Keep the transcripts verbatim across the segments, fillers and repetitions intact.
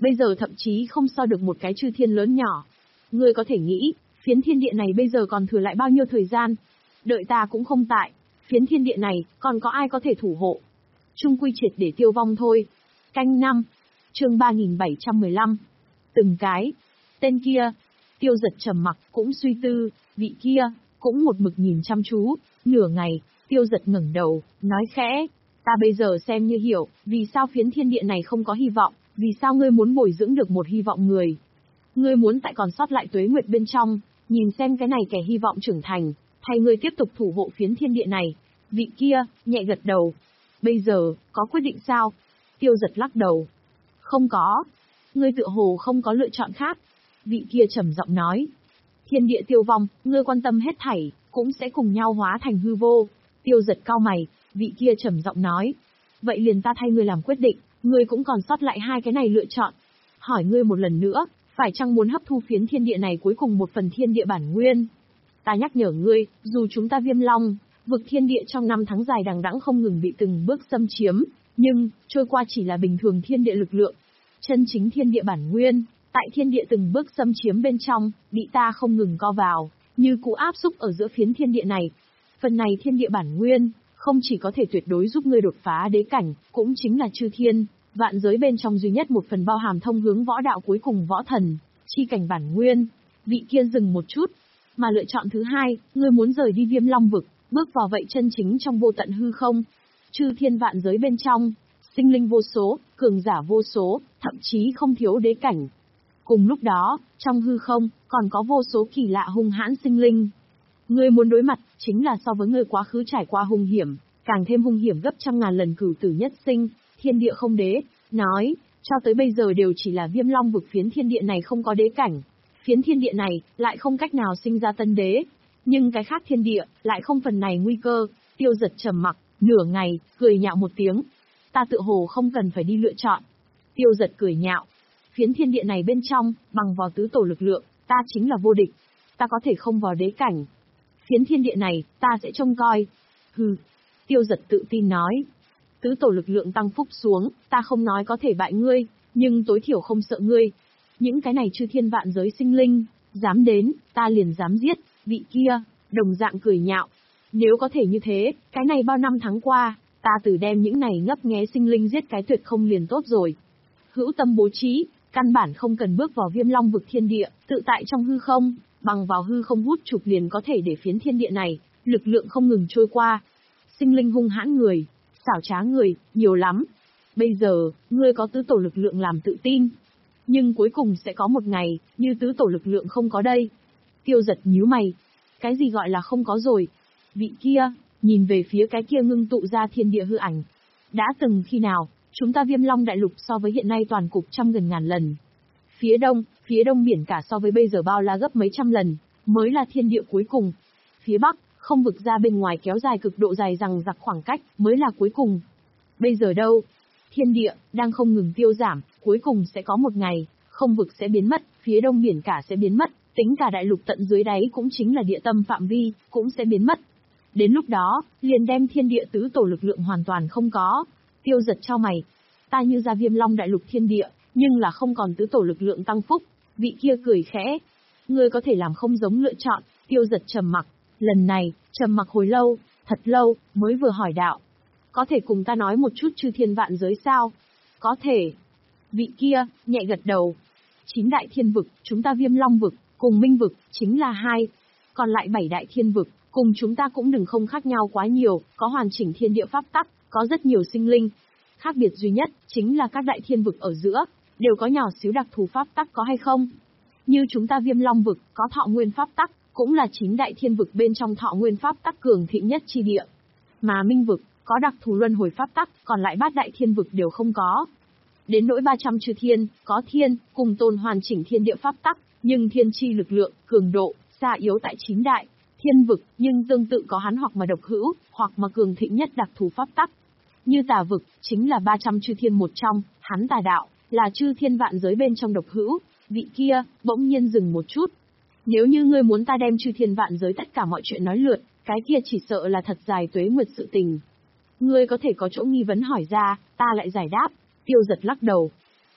bây giờ thậm chí không so được một cái chư thiên lớn nhỏ. Ngươi có thể nghĩ, phiến thiên địa này bây giờ còn thừa lại bao nhiêu thời gian? Đợi ta cũng không tại, phiến thiên địa này, còn có ai có thể thủ hộ? Chung quy triệt để tiêu vong thôi. Canh năm, chương ba nghìn bảy trăm mười lăm. Từng cái. Tên kia. Tiêu Giật trầm mặc, cũng suy tư, vị kia, cũng một mực nhìn chăm chú, nửa ngày, Tiêu Giật ngẩng đầu, nói khẽ, ta bây giờ xem như hiểu, vì sao phiến thiên địa này không có hy vọng, vì sao ngươi muốn bồi dưỡng được một hy vọng người. Ngươi muốn tại còn sót lại tuế nguyệt bên trong, nhìn xem cái này kẻ hy vọng trưởng thành, thay ngươi tiếp tục thủ hộ phiến thiên địa này. Vị kia, nhẹ gật đầu. Bây giờ, có quyết định sao? Tiêu Giật lắc đầu. Không có. Ngươi tựa hồ không có lựa chọn khác. Vị kia trầm giọng nói. Thiên địa tiêu vong, ngươi quan tâm hết thảy, cũng sẽ cùng nhau hóa thành hư vô. Tiêu Giật cau mày, vị kia trầm giọng nói. Vậy liền ta thay ngươi làm quyết định, ngươi cũng còn sót lại hai cái này lựa chọn. Hỏi ngươi một lần nữa, phải chăng muốn hấp thu phiến thiên địa này cuối cùng một phần thiên địa bản nguyên? Ta nhắc nhở ngươi, dù chúng ta Viêm Long, vực thiên địa trong năm tháng dài đằng đẵng không ngừng bị từng bước xâm chiếm, nhưng, trôi qua chỉ là bình thường thiên địa lực lượng. Chân chính thiên địa bản nguyên, tại thiên địa từng bước xâm chiếm bên trong, bị ta không ngừng co vào, như cũ áp xúc ở giữa phiến thiên địa này. Phần này thiên địa bản nguyên, không chỉ có thể tuyệt đối giúp ngươi đột phá đế cảnh, cũng chính là chư thiên, vạn giới bên trong duy nhất một phần bao hàm thông hướng võ đạo cuối cùng võ thần, chi cảnh bản nguyên. Vị kia dừng một chút. Mà lựa chọn thứ hai, ngươi muốn rời đi Viêm Long vực, bước vào vậy chân chính trong vô tận hư không. Chư thiên vạn giới bên trong, sinh linh vô số, cường giả vô số, thậm chí không thiếu đế cảnh. Cùng lúc đó, trong hư không, còn có vô số kỳ lạ hung hãn sinh linh. Ngươi muốn đối mặt, chính là so với ngươi quá khứ trải qua hung hiểm, càng thêm hung hiểm gấp trăm ngàn lần cửu tử nhất sinh, thiên địa không đế, nói, cho tới bây giờ đều chỉ là Viêm Long vực phiến thiên địa này không có đế cảnh. Phiến thiên địa này, lại không cách nào sinh ra tân đế. Nhưng cái khác thiên địa, lại không phần này nguy cơ. Tiêu Giật trầm mặc, nửa ngày, cười nhạo một tiếng. Ta tự hồ không cần phải đi lựa chọn. Tiêu Giật cười nhạo. Phiến thiên địa này bên trong, bằng vào tứ tổ lực lượng, ta chính là vô địch. Ta có thể không vào đế cảnh. Phiến thiên địa này, ta sẽ trông coi. Hừ. Tiêu Giật tự tin nói. Tứ tổ lực lượng tăng phúc xuống, ta không nói có thể bại ngươi, nhưng tối thiểu không sợ ngươi. Những cái này chư thiên vạn giới sinh linh, dám đến, ta liền dám giết. Vị kia, đồng dạng cười nhạo. Nếu có thể như thế, cái này bao năm tháng qua, ta từ đem những này ngấp nghé sinh linh giết cái tuyệt không liền tốt rồi. Hữu tâm bố trí, căn bản không cần bước vào Viêm Long vực thiên địa, tự tại trong hư không, bằng vào hư không hút chụp liền có thể để phiến thiên địa này, lực lượng không ngừng trôi qua. Sinh linh hung hãn người, xảo trá người, nhiều lắm. Bây giờ, ngươi có tứ tổ lực lượng làm tự tin. Nhưng cuối cùng sẽ có một ngày, như tứ tổ lực lượng không có đây. Tiêu Giật nhíu mày. Cái gì gọi là không có rồi? Vị kia, nhìn về phía cái kia ngưng tụ ra thiên địa hư ảnh. Đã từng khi nào, chúng ta Viêm Long đại lục so với hiện nay toàn cục trăm gần ngàn lần. Phía đông, phía đông biển cả so với bây giờ bao la gấp mấy trăm lần, mới là thiên địa cuối cùng. Phía bắc, không vực ra bên ngoài kéo dài cực độ dài rằng giặc khoảng cách, mới là cuối cùng. Bây giờ đâu? Thiên địa, đang không ngừng tiêu giảm, cuối cùng sẽ có một ngày, không vực sẽ biến mất, phía đông biển cả sẽ biến mất, tính cả đại lục tận dưới đáy cũng chính là địa tâm phạm vi, cũng sẽ biến mất. Đến lúc đó, liền đem thiên địa tứ tổ lực lượng hoàn toàn không có. Tiêu Giật chau mày. Ta như ra Viêm Long đại lục thiên địa, nhưng là không còn tứ tổ lực lượng tăng phúc. Vị kia cười khẽ. Ngươi có thể làm không giống lựa chọn. Tiêu Giật trầm mặc. Lần này, trầm mặc hồi lâu, thật lâu, mới vừa hỏi đạo. Có thể cùng ta nói một chút chư thiên vạn giới sao? Có thể. Vị kia, nhẹ gật đầu. Chín đại thiên vực, chúng ta Viêm Long vực, cùng Minh vực, chính là hai. Còn lại bảy đại thiên vực, cùng chúng ta cũng đừng không khác nhau quá nhiều, có hoàn chỉnh thiên địa pháp tắc, có rất nhiều sinh linh. Khác biệt duy nhất, chính là các đại thiên vực ở giữa, đều có nhỏ xíu đặc thù pháp tắc có hay không? Như chúng ta Viêm Long vực, có thọ nguyên pháp tắc, cũng là chín đại thiên vực bên trong thọ nguyên pháp tắc cường thịnh nhất chi địa. Mà Minh vực, có đặc thù luân hồi pháp tắc, còn lại bát đại thiên vực đều không có. Đến nỗi ba trăm chư thiên, có thiên, cùng tồn hoàn chỉnh thiên địa pháp tắc, nhưng thiên chi lực lượng, cường độ, xa yếu tại chín đại thiên vực, nhưng tương tự có hắn hoặc mà độc hữu, hoặc mà cường thịnh nhất đặc thù pháp tắc. Như Tà vực, chính là ba trăm chư thiên một trong, hắn Tà đạo, là chư thiên vạn giới bên trong độc hữu. Vị kia, bỗng nhiên dừng một chút. Nếu như ngươi muốn ta đem chư thiên vạn giới tất cả mọi chuyện nói lượt, cái kia chỉ sợ là thật dài tuế nguyệt sự tình. Ngươi có thể có chỗ nghi vấn hỏi ra, ta lại giải đáp. Tiêu Giật lắc đầu.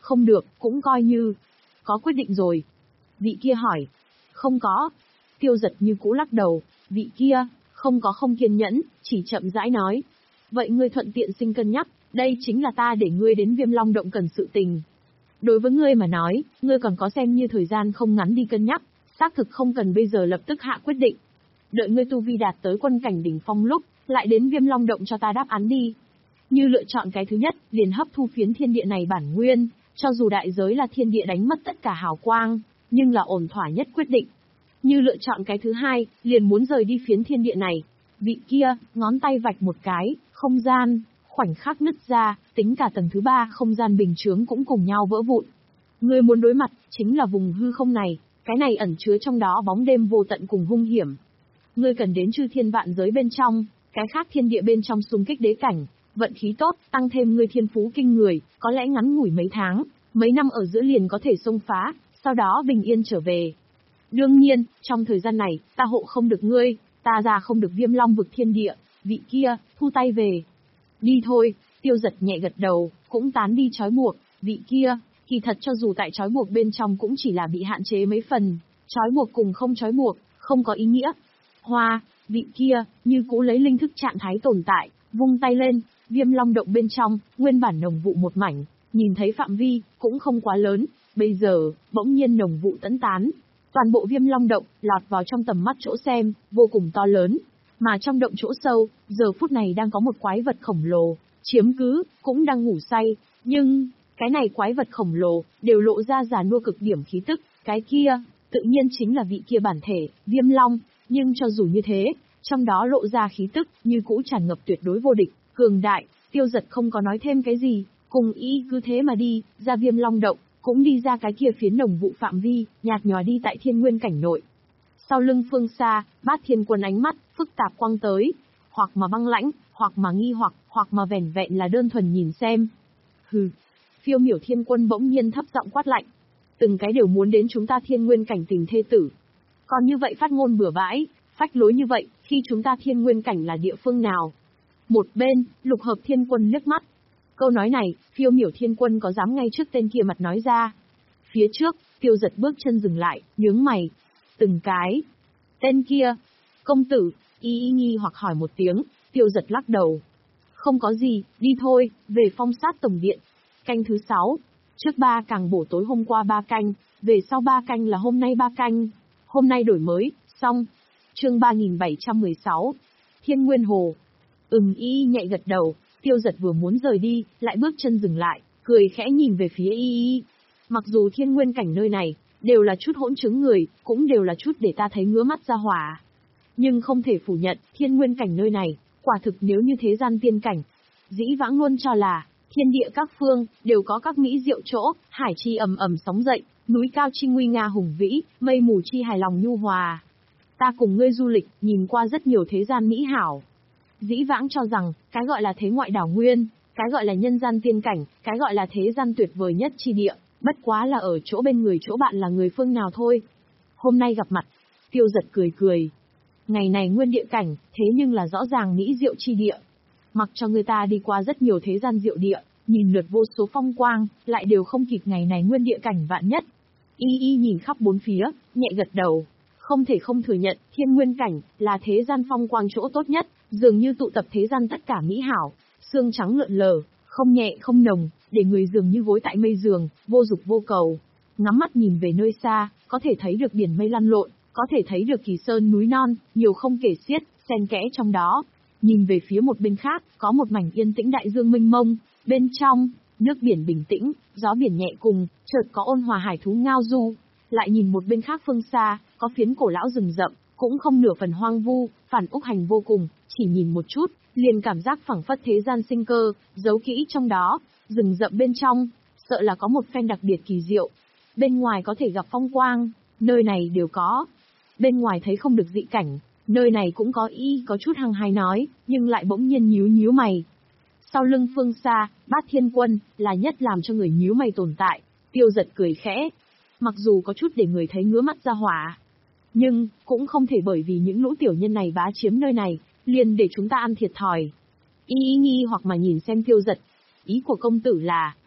Không được, cũng coi như. Có quyết định rồi. Vị kia hỏi. Không có. Tiêu Giật như cũ lắc đầu. Vị kia, không có không kiên nhẫn, chỉ chậm rãi nói. Vậy ngươi thuận tiện xin cân nhắc, đây chính là ta để ngươi đến Viêm Long Động cần sự tình. Đối với ngươi mà nói, ngươi còn có xem như thời gian không ngắn đi cân nhắc, xác thực không cần bây giờ lập tức hạ quyết định. Đợi ngươi tu vi đạt tới quân cảnh đỉnh phong lúc, lại đến Viêm Long Động cho ta đáp án đi. Như lựa chọn cái thứ nhất, liền hấp thu phiến thiên địa này bản nguyên, cho dù đại giới là thiên địa đánh mất tất cả hào quang, nhưng là ổn thỏa nhất quyết định. Như lựa chọn cái thứ hai, liền muốn rời đi phiến thiên địa này. Vị kia, ngón tay vạch một cái, không gian, khoảnh khắc nứt ra, tính cả tầng thứ ba không gian bình chướng cũng cùng nhau vỡ vụn. Ngươi muốn đối mặt, chính là vùng hư không này, cái này ẩn chứa trong đó bóng đêm vô tận cùng hung hiểm. Ngươi cần đến chư thiên vạn giới bên trong, cái khác thiên địa bên trong xung kích đế cảnh, vận khí tốt, tăng thêm ngươi thiên phú kinh người, có lẽ ngắn ngủi mấy tháng, mấy năm ở giữa liền có thể xông phá, sau đó bình yên trở về. Đương nhiên, trong thời gian này, ta hộ không được ngươi, ta ra không được Viêm Long vực thiên địa, vị kia, thu tay về. Đi thôi, Tiêu Giật nhẹ gật đầu, cũng tán đi trói buộc, vị kia, kỳ thật cho dù tại trói buộc bên trong cũng chỉ là bị hạn chế mấy phần, trói buộc cùng không trói buộc, không có ý nghĩa. Hoa, vị kia, như cũ lấy linh thức trạng thái tồn tại, vung tay lên, Viêm Long Động bên trong, nguyên bản nồng vụ một mảnh, nhìn thấy phạm vi, cũng không quá lớn, bây giờ, bỗng nhiên nồng vụ tẫn tán. Toàn bộ Viêm Long Động, lọt vào trong tầm mắt chỗ xem, vô cùng to lớn. Mà trong động chỗ sâu, giờ phút này đang có một quái vật khổng lồ, chiếm cứ, cũng đang ngủ say. Nhưng, cái này quái vật khổng lồ, đều lộ ra già nua cực điểm khí tức. Cái kia, tự nhiên chính là vị kia bản thể, Viêm Long. Nhưng cho dù như thế, trong đó lộ ra khí tức, như cũ tràn ngập tuyệt đối vô địch, cường đại. Tiêu Giật không có nói thêm cái gì, cùng ý cứ thế mà đi, ra Viêm Long Động. Cũng đi ra cái kia phiến nồng vụ phạm vi, nhạt nhòa đi tại thiên nguyên cảnh nội. Sau lưng phương xa, Bát Thiên Quân ánh mắt, phức tạp quăng tới, hoặc mà băng lãnh, hoặc mà nghi hoặc, hoặc mà vẻn vẹn là đơn thuần nhìn xem. Hừ, Phiêu Miểu Thiên Quân bỗng nhiên thấp giọng quát lạnh. Từng cái đều muốn đến chúng ta thiên nguyên cảnh tình thê tử. Còn như vậy phát ngôn bừa bãi, phách lối như vậy, khi chúng ta thiên nguyên cảnh là địa phương nào? Một bên, Lục Hợp Thiên Quân liếc mắt. Câu nói này, Phiêu Miểu Thiên Quân có dám ngay trước tên kia mặt nói ra. Phía trước, Tiêu Giật bước chân dừng lại, nhướng mày. Từng cái. Tên kia. Công tử, y y nghi hoặc hỏi một tiếng, Tiêu Giật lắc đầu. Không có gì, đi thôi, về phong sát tổng điện. Canh thứ sáu. Trước ba càng bổ tối hôm qua ba canh, về sau ba canh là hôm nay ba canh. Hôm nay đổi mới, xong. Chương ba nghìn bảy trăm mười sáu. Thiên Nguyên Hồ. Ừm y nhẹ gật đầu. Tiêu Giật vừa muốn rời đi, lại bước chân dừng lại, cười khẽ nhìn về phía y y. Mặc dù thiên nguyên cảnh nơi này, đều là chút hỗn chứng người, cũng đều là chút để ta thấy ngứa mắt ra hỏa. Nhưng không thể phủ nhận, thiên nguyên cảnh nơi này, quả thực nếu như thế gian tiên cảnh. Dĩ vãng luôn cho là, thiên địa các phương, đều có các mỹ diệu chỗ, hải chi ầm ầm sóng dậy, núi cao chi nguy nga hùng vĩ, mây mù chi hài lòng nhu hòa. Ta cùng ngươi du lịch, nhìn qua rất nhiều thế gian mỹ hảo. Dĩ vãng cho rằng, cái gọi là thế ngoại đảo nguyên, cái gọi là nhân gian tiên cảnh, cái gọi là thế gian tuyệt vời nhất chi địa, bất quá là ở chỗ bên người chỗ bạn là người phương nào thôi. Hôm nay gặp mặt, Tiêu Giật cười cười. Ngày này nguyên địa cảnh, thế nhưng là rõ ràng mỹ diệu chi địa. Mặc cho người ta đi qua rất nhiều thế gian diệu địa, nhìn lượt vô số phong quang, lại đều không kịp ngày này nguyên địa cảnh vạn nhất. Y y nhìn khắp bốn phía, nhẹ gật đầu. Không thể không thừa nhận, thiên nguyên cảnh, là thế gian phong quang chỗ tốt nhất, dường như tụ tập thế gian tất cả mỹ hảo, xương trắng lượn lờ, không nhẹ không nồng, để người dường như gối tại mây giường, vô dục vô cầu. Ngắm mắt nhìn về nơi xa, có thể thấy được biển mây lăn lộn, có thể thấy được kỳ sơn núi non, nhiều không kể xiết, xen kẽ trong đó. Nhìn về phía một bên khác, có một mảnh yên tĩnh đại dương mênh mông, bên trong, nước biển bình tĩnh, gió biển nhẹ cùng, chợt có ôn hòa hải thú ngao du. Lại nhìn một bên khác phương xa, có phiến cổ lão rừng rậm, cũng không nửa phần hoang vu, phản úc hành vô cùng, chỉ nhìn một chút, liền cảm giác phảng phất thế gian sinh cơ, giấu kỹ trong đó, rừng rậm bên trong, sợ là có một phen đặc biệt kỳ diệu. Bên ngoài có thể gặp phong quang, nơi này đều có. Bên ngoài thấy không được dị cảnh, nơi này cũng có y có chút hăng hái nói, nhưng lại bỗng nhiên nhíu nhíu mày. Sau lưng phương xa, Bát Thiên Quân, là nhất làm cho người nhíu mày tồn tại, Tiêu Giật cười khẽ. Mặc dù có chút để người thấy ngứa mắt ra hỏa, nhưng, cũng không thể bởi vì những lũ tiểu nhân này bá chiếm nơi này, liền để chúng ta ăn thiệt thòi. Y y nghi hoặc mà nhìn xem Tiêu Giật. Ý của công tử là...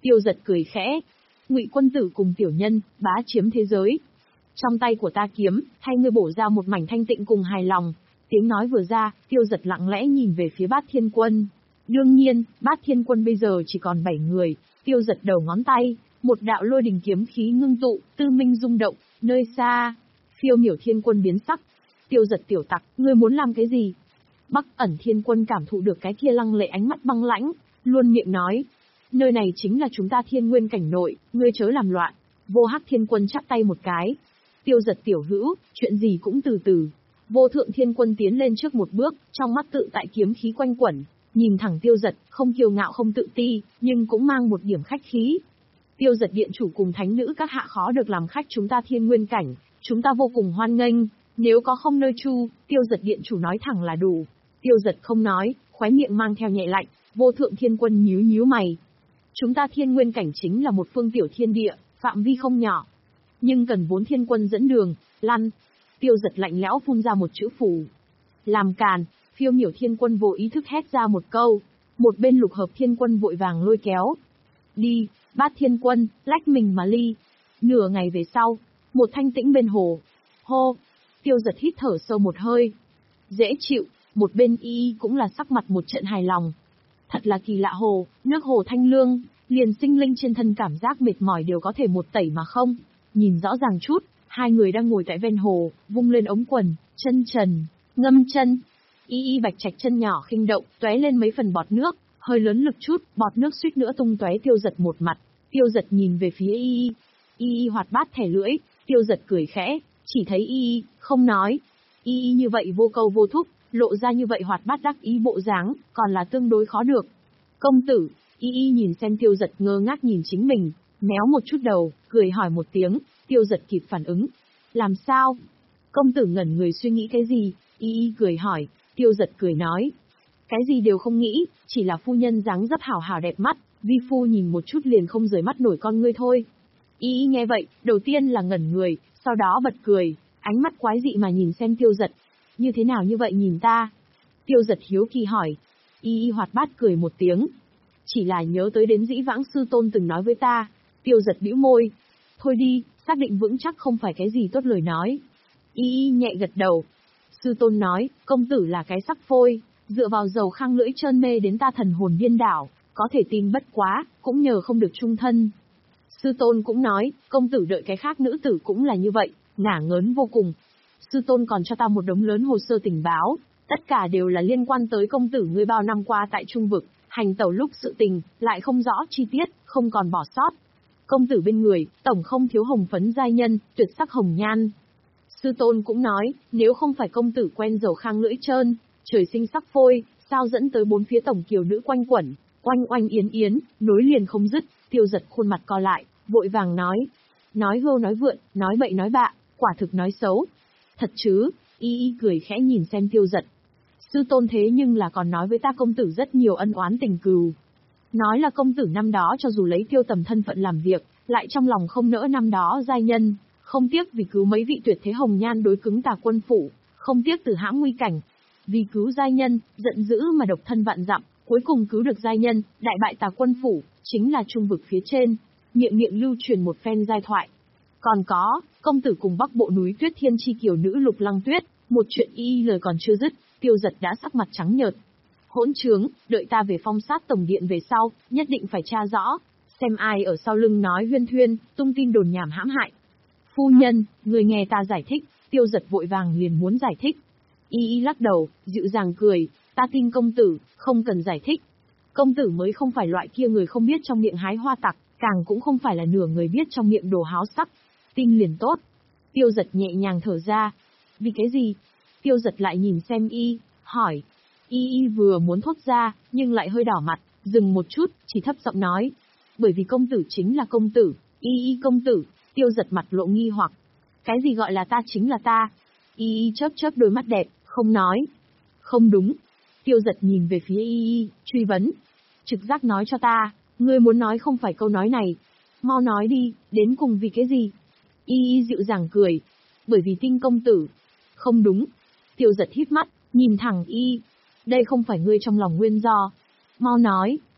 Tiêu Giật cười khẽ. Ngụy quân tử cùng tiểu nhân, bá chiếm thế giới. Trong tay của ta kiếm, thay ngươi bổ ra một mảnh thanh tịnh cùng hài lòng. Tiếng nói vừa ra, Tiêu Giật lặng lẽ nhìn về phía Bát Thiên Quân. Đương nhiên, Bát Thiên Quân bây giờ chỉ còn bảy người. Tiêu Giật đầu ngón tay, một đạo lôi đình kiếm khí ngưng tụ, tư minh rung động, nơi xa. Phiêu Miểu Thiên Quân biến sắc. Tiêu Giật tiểu tặc, ngươi muốn làm cái gì? Bắc Ẩn Thiên Quân cảm thụ được cái kia lăng lệ ánh mắt băng lãnh, luôn miệng nói. Nơi này chính là chúng ta Thiên Nguyên cảnh nội, ngươi chớ làm loạn. Vô Hắc Thiên Quân chắp tay một cái. Tiêu Giật tiểu hữu, chuyện gì cũng từ từ. Vô Thượng Thiên Quân tiến lên trước một bước, trong mắt tự tại kiếm khí quanh quẩn, nhìn thẳng Tiêu Giật, không kiêu ngạo không tự ti, nhưng cũng mang một điểm khách khí. Tiêu Giật điện chủ cùng thánh nữ các hạ khó được làm khách chúng ta Thiên Nguyên cảnh, chúng ta vô cùng hoan nghênh, nếu có không nơi chu, Tiêu Giật điện chủ nói thẳng là đủ. Tiêu Giật không nói, khóe miệng mang theo nhẹ lạnh. Vô Thượng Thiên Quân nhíu nhíu mày. Chúng ta Thiên Nguyên cảnh chính là một phương tiểu thiên địa, phạm vi không nhỏ, nhưng cần vốn Thiên Quân dẫn đường, lăn. Tiêu Giật lạnh lẽo phun ra một chữ phù. Làm càn, Phiêu Miểu Thiên Quân vô ý thức hét ra một câu. Một bên Lục Hợp Thiên Quân vội vàng lôi kéo. Đi, Bát Thiên Quân, lách mình mà ly. Nửa ngày về sau, một thanh tĩnh bên hồ. Hô, Tiêu Giật hít thở sâu một hơi. Dễ chịu, một bên y cũng là sắc mặt một trận hài lòng. Thật là kỳ lạ hồ, nước hồ thanh lương, liền sinh linh trên thân cảm giác mệt mỏi đều có thể một tẩy mà không. Nhìn rõ ràng chút, hai người đang ngồi tại ven hồ, vung lên ống quần, chân trần, ngâm chân. Y y bạch trạch chân nhỏ khinh động, tóe lên mấy phần bọt nước, hơi lớn lực chút, bọt nước suýt nữa tung tóe Tiêu Giật một mặt. Tiêu Giật nhìn về phía y y, y y hoạt bát thẻ lưỡi, Tiêu Giật cười khẽ, chỉ thấy y y không nói. Y y như vậy vô câu vô thúc, lộ ra như vậy hoạt bát đắc ý bộ dáng, còn là tương đối khó được. Công tử, y y nhìn xem Tiêu Giật ngơ ngác nhìn chính mình, méo một chút đầu, cười hỏi một tiếng. Tiêu Giật kịp phản ứng. Làm sao? Công tử ngẩn người suy nghĩ cái gì? Y y cười hỏi. Tiêu Giật cười nói. Cái gì đều không nghĩ, chỉ là phu nhân dáng dấp hảo hảo đẹp mắt, vi phu nhìn một chút liền không rời mắt nổi con ngươi thôi. Y y nghe vậy, đầu tiên là ngẩn người, sau đó bật cười, ánh mắt quái dị mà nhìn xem Tiêu Giật. Như thế nào như vậy nhìn ta? Tiêu Giật hiếu kỳ hỏi. Y y hoạt bát cười một tiếng. Chỉ là nhớ tới đến dĩ vãng sư tôn từng nói với ta. Tiêu Giật bĩu môi. Thôi đi, xác định vững chắc không phải cái gì tốt lời nói. Y y nhẹ gật đầu. Sư tôn nói, công tử là cái sắc phôi, dựa vào dầu khang lưỡi trơn mê đến ta thần hồn điên đảo, có thể tin bất quá, cũng nhờ không được chung thân. Sư tôn cũng nói, công tử đợi cái khác nữ tử cũng là như vậy, ngả ngớn vô cùng. Sư tôn còn cho ta một đống lớn hồ sơ tình báo, tất cả đều là liên quan tới công tử ngươi bao năm qua tại Trung Vực, hành tẩu lúc sự tình, lại không rõ chi tiết, không còn bỏ sót. Công tử bên người, tổng không thiếu hồng phấn giai nhân, tuyệt sắc hồng nhan. Sư tôn cũng nói, nếu không phải công tử quen dầu khang lưỡi trơn, trời sinh sắc phôi, sao dẫn tới bốn phía tổng kiều nữ quanh quẩn, oanh oanh yến yến, nối liền không dứt. Tiêu Giật khuôn mặt co lại, vội vàng nói. Nói hưu nói vượn, nói bậy nói bạ, quả thực nói xấu. Thật chứ? Y y cười khẽ nhìn xem Tiêu Giật. Sư tôn thế nhưng là còn nói với ta công tử rất nhiều ân oán tình cừu. Nói là công tử năm đó cho dù lấy Tiêu Tầm thân phận làm việc, lại trong lòng không nỡ năm đó giai nhân, không tiếc vì cứu mấy vị tuyệt thế hồng nhan đối cứng Tà Quân phủ, không tiếc từ hãm nguy cảnh. Vì cứu giai nhân, giận dữ mà độc thân vạn dặm, cuối cùng cứu được giai nhân, đại bại Tà Quân phủ, chính là Trung Vực phía trên, miệng miệng lưu truyền một phen giai thoại. Còn có, công tử cùng Bắc Bộ núi Tuyết Thiên chi kiều nữ Lục Lăng Tuyết, một chuyện y lời còn chưa dứt, Tiêu Giật đã sắc mặt trắng nhợt. Hỗn trướng, đợi ta về phong sát tổng điện về sau, nhất định phải tra rõ, xem ai ở sau lưng nói huyên thuyên, tung tin đồn nhảm hãm hại. Phu nhân, người nghe ta giải thích. Tiêu Giật vội vàng liền muốn giải thích. Y y lắc đầu, dịu dàng cười, ta tin công tử, không cần giải thích. Công tử mới không phải loại kia người không biết trong miệng hái hoa tặc, càng cũng không phải là nửa người biết trong miệng đồ háo sắc. Tin liền tốt. Tiêu Giật nhẹ nhàng thở ra. Vì cái gì? Tiêu Giật lại nhìn xem y, hỏi. Y y vừa muốn thốt ra, nhưng lại hơi đỏ mặt, dừng một chút, chỉ thấp giọng nói. Bởi vì công tử chính là công tử, y y công tử. Tiêu Giật mặt lộ nghi hoặc. Cái gì gọi là ta chính là ta? Y y chớp chớp đôi mắt đẹp, không nói. Không đúng. Tiêu Giật nhìn về phía y y, truy vấn. Trực giác nói cho ta, ngươi muốn nói không phải câu nói này. Mau nói đi, đến cùng vì cái gì? Y y dịu dàng cười. Bởi vì tin công tử. Không đúng. Tiêu Giật híp mắt, nhìn thẳng y. Đây không phải ngươi trong lòng nguyên do. Mau nói,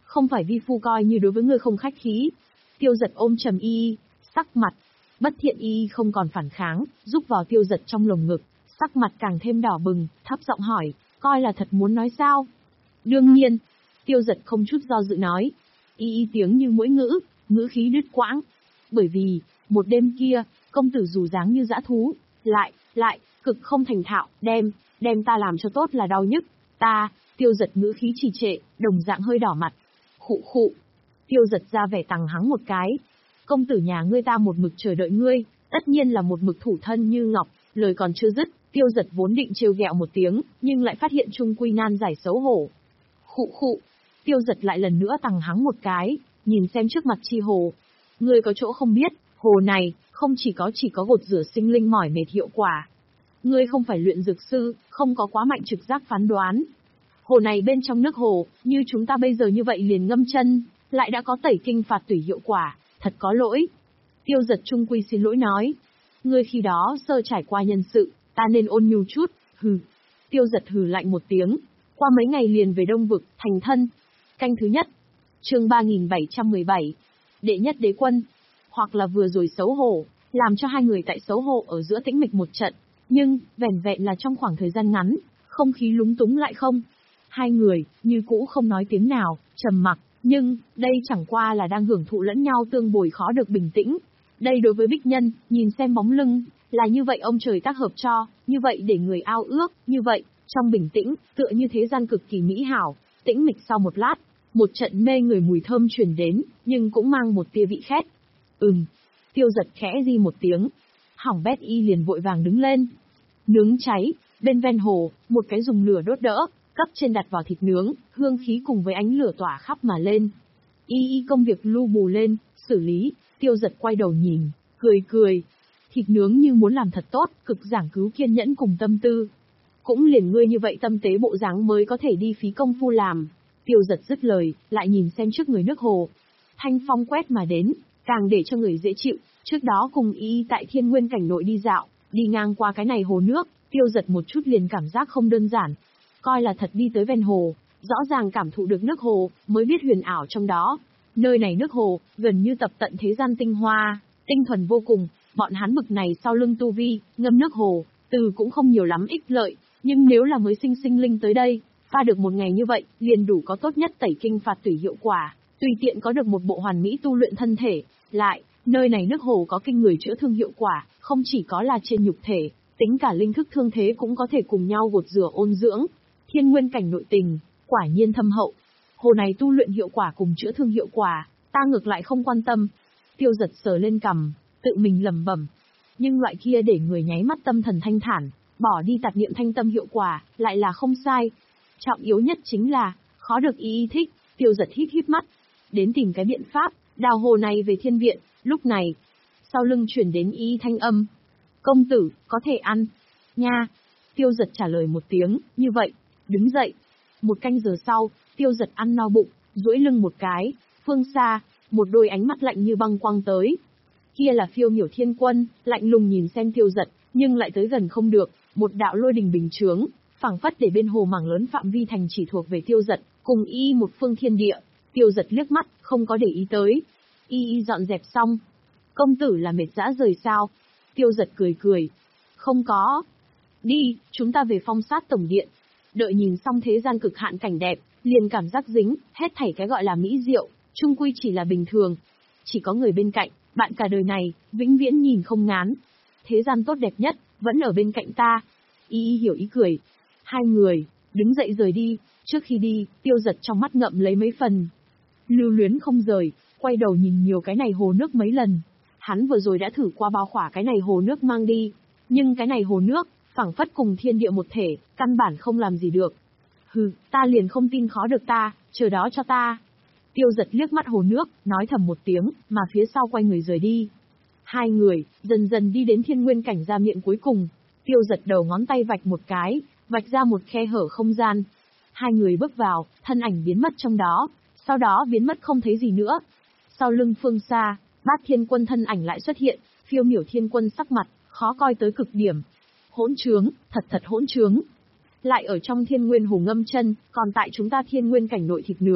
Không phải vi phu coi như đối với ngươi không khách khí. Tiêu Dật ôm trầm y y, sắc mặt. Bất Thiện y y không còn phản kháng, rúc vào Tiêu Dật trong lồng ngực, sắc mặt càng thêm đỏ bừng, thấp giọng hỏi, coi là thật muốn nói sao? Đương nhiên. Tiêu Dật không chút do dự nói. Y y tiếng như mũi ngữ, ngữ khí đứt quãng. Bởi vì, một đêm kia, công tử dù dáng như dã thú, lại, lại, cực không thành thạo, đem, đem ta làm cho tốt là đau nhức. Ta, Tiêu Dật ngữ khí trì trệ, đồng dạng hơi đỏ mặt. Khụ khụ. Tiêu Dật ra vẻ tằng hắng một cái. Công tử nhà ngươi ta một mực chờ đợi ngươi, tất nhiên là một mực thủ thân như ngọc, lời còn chưa dứt, Tiêu Dật vốn định trêu ghẹo một tiếng, nhưng lại phát hiện trung quy nan giải xấu hổ. Khụ khụ. Tiêu Dật lại lần nữa tằng hắng một cái, nhìn xem trước mặt chi hồ. Ngươi có chỗ không biết, hồ này, không chỉ có chỉ có gột rửa sinh linh mỏi mệt hiệu quả. Ngươi không phải luyện dược sư, không có quá mạnh trực giác phán đoán. Hồ này bên trong nước hồ, như chúng ta bây giờ như vậy liền ngâm chân, lại đã có tẩy kinh phạt tủy hiệu quả, thật có lỗi. Tiêu Dật trung quy xin lỗi nói. Ngươi khi đó sơ trải qua nhân sự, ta nên ôn nhu chút, hừ. Tiêu Dật hừ lạnh một tiếng, qua mấy ngày liền về Đông Vực, thành thân. Canh thứ nhất. Chương ba nghìn bảy trăm mười bảy. Đệ nhất đế quân. Hoặc là vừa rồi xấu hổ, làm cho hai người tại xấu hổ ở giữa tĩnh mịch một trận, nhưng, vẻn vẹn là trong khoảng thời gian ngắn, không khí lúng túng lại không. Hai người, như cũ không nói tiếng nào, trầm mặc, nhưng, đây chẳng qua là đang hưởng thụ lẫn nhau tương bồi khó được bình tĩnh. Đây đối với Bích Nhân, nhìn xem bóng lưng, là như vậy ông trời tác hợp cho, như vậy để người ao ước, như vậy, trong bình tĩnh, tựa như thế gian cực kỳ mỹ hảo, tĩnh mịch sau một lát, một trận mê người mùi thơm truyền đến, nhưng cũng mang một tia vị khét. Ừm. Tiêu Dật khẽ di một tiếng. Hỏng bét y liền vội vàng đứng lên. Nướng cháy, bên ven hồ, một cái dùng lửa đốt đỡ, cấp trên đặt vào thịt nướng, hương khí cùng với ánh lửa tỏa khắp mà lên. Y y công việc lưu bù lên, xử lý, Tiêu Dật quay đầu nhìn, cười cười. Thịt nướng như muốn làm thật tốt, cực giảng cứu kiên nhẫn cùng tâm tư. Cũng liền ngươi như vậy tâm tế bộ dáng mới có thể đi phí công phu làm. Tiêu Dật dứt lời, lại nhìn xem trước người nước hồ. Thanh phong quét mà đến, càng để cho người dễ chịu. Trước đó cùng y tại Thiên Nguyên cảnh nội đi dạo, đi ngang qua cái này hồ nước, Tiêu Dật một chút liền cảm giác không đơn giản. Coi là thật đi tới ven hồ, rõ ràng cảm thụ được nước hồ, mới biết huyền ảo trong đó. Nơi này nước hồ, gần như tập tận thế gian tinh hoa, tinh thuần vô cùng, bọn hắn bực này sau lưng tu vi, ngâm nước hồ, từ cũng không nhiều lắm ích lợi, nhưng nếu là mới sinh sinh linh tới đây, pha được một ngày như vậy, liền đủ có tốt nhất tẩy kinh phạt tủy hiệu quả, tùy tiện có được một bộ hoàn mỹ tu luyện thân thể, lại, nơi này nước hồ có kinh người chữa thương hiệu quả, không chỉ có là trên nhục thể, tính cả linh thức thương thế cũng có thể cùng nhau gột rửa ôn dưỡng. Thiên Nguyên cảnh nội tình, quả nhiên thâm hậu. Hồ này tu luyện hiệu quả cùng chữa thương hiệu quả, ta ngược lại không quan tâm. Tiêu Dật sờ lên cằm, tự mình lẩm bẩm. Nhưng loại kia để người nháy mắt tâm thần thanh thản, bỏ đi tạp niệm thanh tâm hiệu quả, lại là không sai. Trọng yếu nhất chính là, khó được ý ý thích, Tiêu Dật híp híp mắt. Đến tìm cái biện pháp, đào hồ này về thiên viện, lúc này. Sau lưng chuyển đến ý thanh âm. Công tử, có thể ăn. Nha. Tiêu Dật trả lời một tiếng, như vậy. Đứng dậy. Một canh giờ sau, Tiêu Dật ăn no bụng, duỗi lưng một cái, phương xa, một đôi ánh mắt lạnh như băng quang tới. Kia là Phiêu Miểu Thiên Quân, lạnh lùng nhìn xem Tiêu Dật, nhưng lại tới gần không được, một đạo lôi đình bình chướng, phảng phất để bên hồ mảng lớn phạm vi thành chỉ thuộc về Tiêu Dật, cùng y một phương thiên địa. Tiêu Dật liếc mắt, không có để ý tới. Y y dọn dẹp xong. Công tử là mệt dã rời sao? Tiêu Dật cười cười. Không có. Đi, chúng ta về phong sát tổng điện. Đợi nhìn xong thế gian cực hạn cảnh đẹp, liền cảm giác dính, hết thảy cái gọi là mỹ diệu, chung quy chỉ là bình thường. Chỉ có người bên cạnh, bạn cả đời này, vĩnh viễn nhìn không ngán. Thế gian tốt đẹp nhất, vẫn ở bên cạnh ta. Y y hiểu ý cười. Hai người, đứng dậy rời đi, trước khi đi, Tiêu Dật trong mắt ngậm lấy mấy phần. Lưu luyến không rời, quay đầu nhìn nhiều cái này hồ nước mấy lần. Hắn vừa rồi đã thử qua bao khỏa cái này hồ nước mang đi. Nhưng cái này hồ nước, phảng phất cùng thiên địa một thể, căn bản không làm gì được. Hừ, ta liền không tin khó được ta, chờ đó cho ta. Tiêu Dật liếc mắt hồ nước, nói thầm một tiếng, mà phía sau quay người rời đi. Hai người, dần dần đi đến Thiên Nguyên cảnh ra miệng cuối cùng. Tiêu Dật đầu ngón tay vạch một cái, vạch ra một khe hở không gian. Hai người bước vào, thân ảnh biến mất trong đó, sau đó biến mất không thấy gì nữa. Sau lưng phương xa, Bát Thiên Quân thân ảnh lại xuất hiện, Phiêu Miểu Thiên Quân sắc mặt, khó coi tới cực điểm. Hỗn trướng, thật thật hỗn trướng. Lại ở trong Thiên Nguyên hồ ngâm chân, còn tại chúng ta Thiên Nguyên cảnh nội thịt nướng,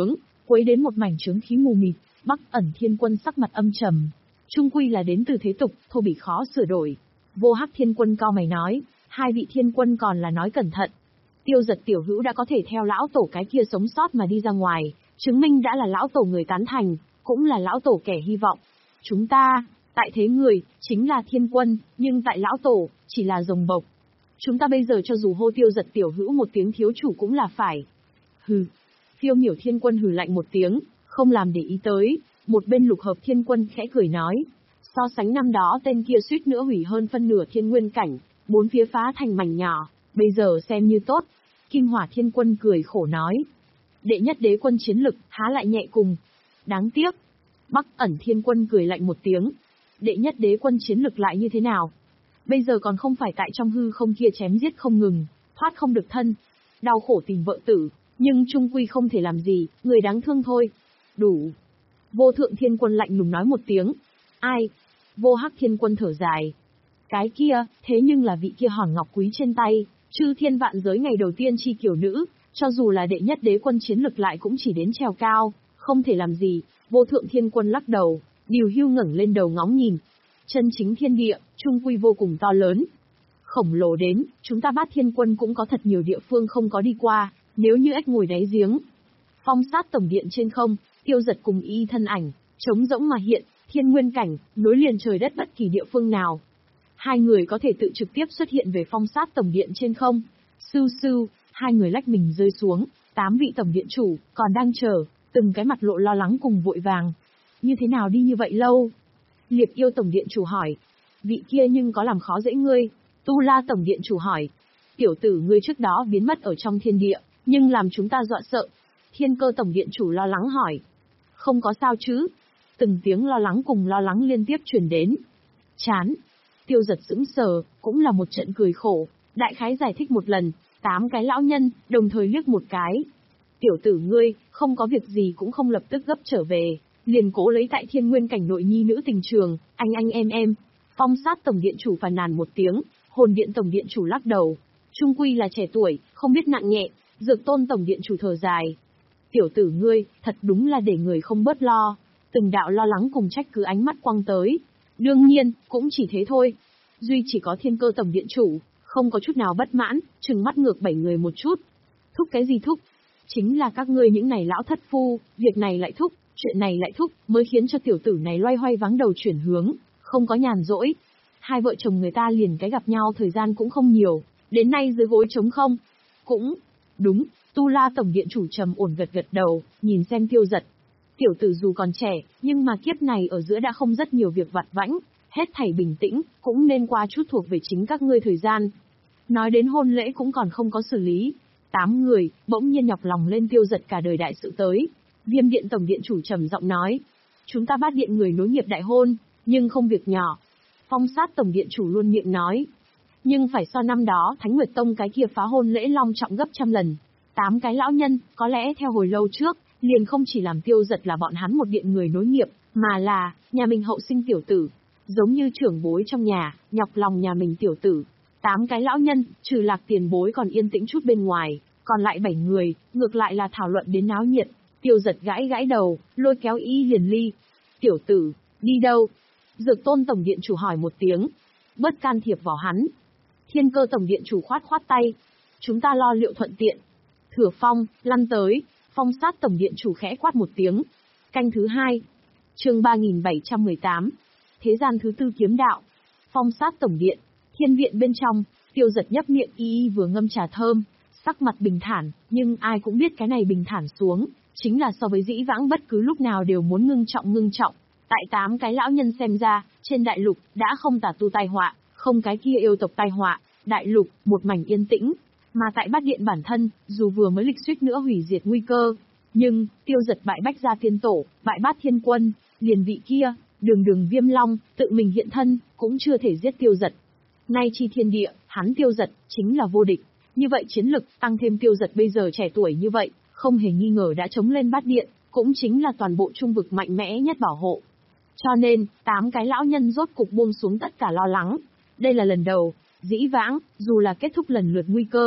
quấy đến một mảnh chướng khí mù mịt. Bắc Ẩn Thiên Quân sắc mặt âm trầm, trung quy là đến từ thế tục, thô bỉ khó sửa đổi. Vô Hắc Thiên Quân cau mày nói, hai vị thiên quân còn là nói cẩn thận. Tiêu Giật tiểu hữu đã có thể theo lão tổ cái kia sống sót mà đi ra ngoài, chứng minh đã là lão tổ người tán thành, cũng là lão tổ kẻ hy vọng. Chúng ta, tại thế người, chính là thiên quân, nhưng tại lão tổ, chỉ là rồng bộc. Chúng ta bây giờ cho dù hô Tiêu Giật tiểu hữu một tiếng thiếu chủ cũng là phải. Hừ. Phiêu Miểu Thiên Quân hừ lạnh một tiếng, không làm để ý tới. Một bên Lục Hợp Thiên Quân khẽ cười nói, so sánh năm đó tên kia suýt nữa hủy hơn phân nửa thiên nguyên cảnh, bốn phía phá thành mảnh nhỏ, bây giờ xem như tốt. Kim Hỏa Thiên Quân cười khổ nói, đệ nhất đế quân chiến lực, há lại nhẹ cùng. Đáng tiếc. Bắc Ẩn Thiên Quân cười lạnh một tiếng, đệ nhất đế quân chiến lực lại như thế nào? Bây giờ còn không phải tại trong hư không kia chém giết không ngừng, thoát không được thân. Đau khổ tìm vợ tử, nhưng trung quy không thể làm gì, người đáng thương thôi. Đủ. Vô Thượng Thiên Quân lạnh lùng nói một tiếng. Ai? Vô Hắc Thiên Quân thở dài. Cái kia, thế nhưng là vị kia hòn ngọc quý trên tay, chư thiên vạn giới ngày đầu tiên chi kiểu nữ, cho dù là đệ nhất đế quân chiến lực lại cũng chỉ đến trèo cao, không thể làm gì. Vô Thượng Thiên Quân lắc đầu, Điều Hưu ngẩng lên đầu ngóng nhìn. Chân chính thiên địa, trung quy vô cùng to lớn. Khổng lồ đến, chúng ta Bát Thiên Quân cũng có thật nhiều địa phương không có đi qua, nếu như ếch ngồi đáy giếng. Phong sát tổng điện trên không, Tiêu Giật cùng y thân ảnh, trống rỗng mà hiện, thiên nguyên cảnh, nối liền trời đất bất kỳ địa phương nào. Hai người có thể tự trực tiếp xuất hiện về phong sát tổng điện trên không. Sưu sưu, hai người lách mình rơi xuống, tám vị tổng điện chủ, còn đang chờ, từng cái mặt lộ lo lắng cùng vội vàng. Như thế nào đi như vậy lâu? Liệp Yêu tổng điện chủ hỏi. Vị kia nhưng có làm khó dễ ngươi? Tu La tổng điện chủ hỏi. Tiểu tử ngươi trước đó biến mất ở trong thiên địa, nhưng làm chúng ta dọa sợ. Thiên Cơ tổng điện chủ lo lắng hỏi. Không có sao chứ? Từng tiếng lo lắng cùng lo lắng liên tiếp truyền đến. Chán. Tiêu Giật sững sờ, cũng là một trận cười khổ, đại khái giải thích một lần, tám cái lão nhân, đồng thời liếc một cái. Tiểu tử ngươi, không có việc gì cũng không lập tức gấp trở về, liền cố lấy tại thiên nguyên cảnh nội nhi nữ tình trường, anh anh em em. Phong sát tổng điện chủ phàn nàn một tiếng, hồn điện tổng điện chủ lắc đầu. Trung quy là trẻ tuổi, không biết nặng nhẹ, Dược Tôn tổng điện chủ thở dài. Tiểu tử ngươi, thật đúng là để người không bớt lo. Từng đạo lo lắng cùng trách cứ ánh mắt quăng tới. Đương nhiên, cũng chỉ thế thôi. Duy chỉ có Thiên Cơ tổng điện chủ, không có chút nào bất mãn, trừng mắt ngược bảy người một chút. Thúc cái gì thúc? Chính là các ngươi những này lão thất phu, việc này lại thúc, chuyện này lại thúc, mới khiến cho tiểu tử này loay hoay vắng đầu chuyển hướng, không có nhàn rỗi. Hai vợ chồng người ta liền cái gặp nhau thời gian cũng không nhiều, đến nay dưới gối trống không. Cũng, đúng, Tu La tổng điện chủ trầm ổn gật gật đầu, nhìn xem Tiêu Giật. Tiểu tử dù còn trẻ, nhưng mà kiếp này ở giữa đã không rất nhiều việc vặt vãnh, hết thảy bình tĩnh, cũng nên qua chút thuộc về chính các ngươi thời gian. Nói đến hôn lễ cũng còn không có xử lý. Tám người, bỗng nhiên nhọc lòng lên Tiêu Giật cả đời đại sự tới. Viêm điện tổng điện chủ trầm giọng nói. Chúng ta Bát điện người nối nghiệp đại hôn, nhưng không việc nhỏ. Phong sát tổng điện chủ luôn miệng nói. Nhưng phải so năm đó Thánh Nguyệt Tông cái kia phá hôn lễ long trọng gấp trăm lần. Tám cái lão nhân, có lẽ theo hồi lâu trước, liền không chỉ làm Tiêu Giật là bọn hắn một điện người nối nghiệp, mà là, nhà mình hậu sinh tiểu tử. Giống như trưởng bối trong nhà, nhọc lòng nhà mình tiểu tử. Tám cái lão nhân, trừ Lạc tiền bối còn yên tĩnh chút bên ngoài, còn lại bảy người, ngược lại là thảo luận đến náo nhiệt. Tiêu Giật gãi gãi đầu, lôi kéo y liền ly. Tiểu tử, đi đâu? Dược Tôn tổng điện chủ hỏi một tiếng. Bớt can thiệp vào hắn. Thiên Cơ tổng điện chủ khoát khoát tay. Chúng ta lo liệu thuận tiện. Thừa Phong, lăn tới. Phong sát tổng điện chủ khẽ quát một tiếng. Canh thứ hai. Chương ba nghìn bảy trăm mười tám. Thế gian thứ tư kiếm đạo. Phong sát tổng điện. Thiên viện bên trong, Tiêu Giật nhấp miệng y vừa ngâm trà thơm, sắc mặt bình thản, nhưng ai cũng biết cái này bình thản xuống, chính là so với dĩ vãng bất cứ lúc nào đều muốn ngưng trọng ngưng trọng. Tại tám cái lão nhân xem ra, trên đại lục đã không tà tu tai họa, không cái kia yêu tộc tai họa, đại lục một mảnh yên tĩnh, mà tại Bát điện bản thân, dù vừa mới lịch suýt nữa hủy diệt nguy cơ, nhưng Tiêu Giật bại Bách Gia Tiên Tổ, bại Bát Thiên Quân, liền vị kia, Đường Đường Viêm Long, tự mình hiện thân, cũng chưa thể giết Tiêu Giật. Nay chi thiên địa, hắn Tiêu Giật, chính là vô địch. Như vậy chiến lực, tăng thêm Tiêu Giật bây giờ trẻ tuổi như vậy, không hề nghi ngờ đã chống lên Bát điện, cũng chính là toàn bộ trung vực mạnh mẽ nhất bảo hộ. Cho nên, tám cái lão nhân rốt cục buông xuống tất cả lo lắng. Đây là lần đầu, dĩ vãng, dù là kết thúc lần lượt nguy cơ,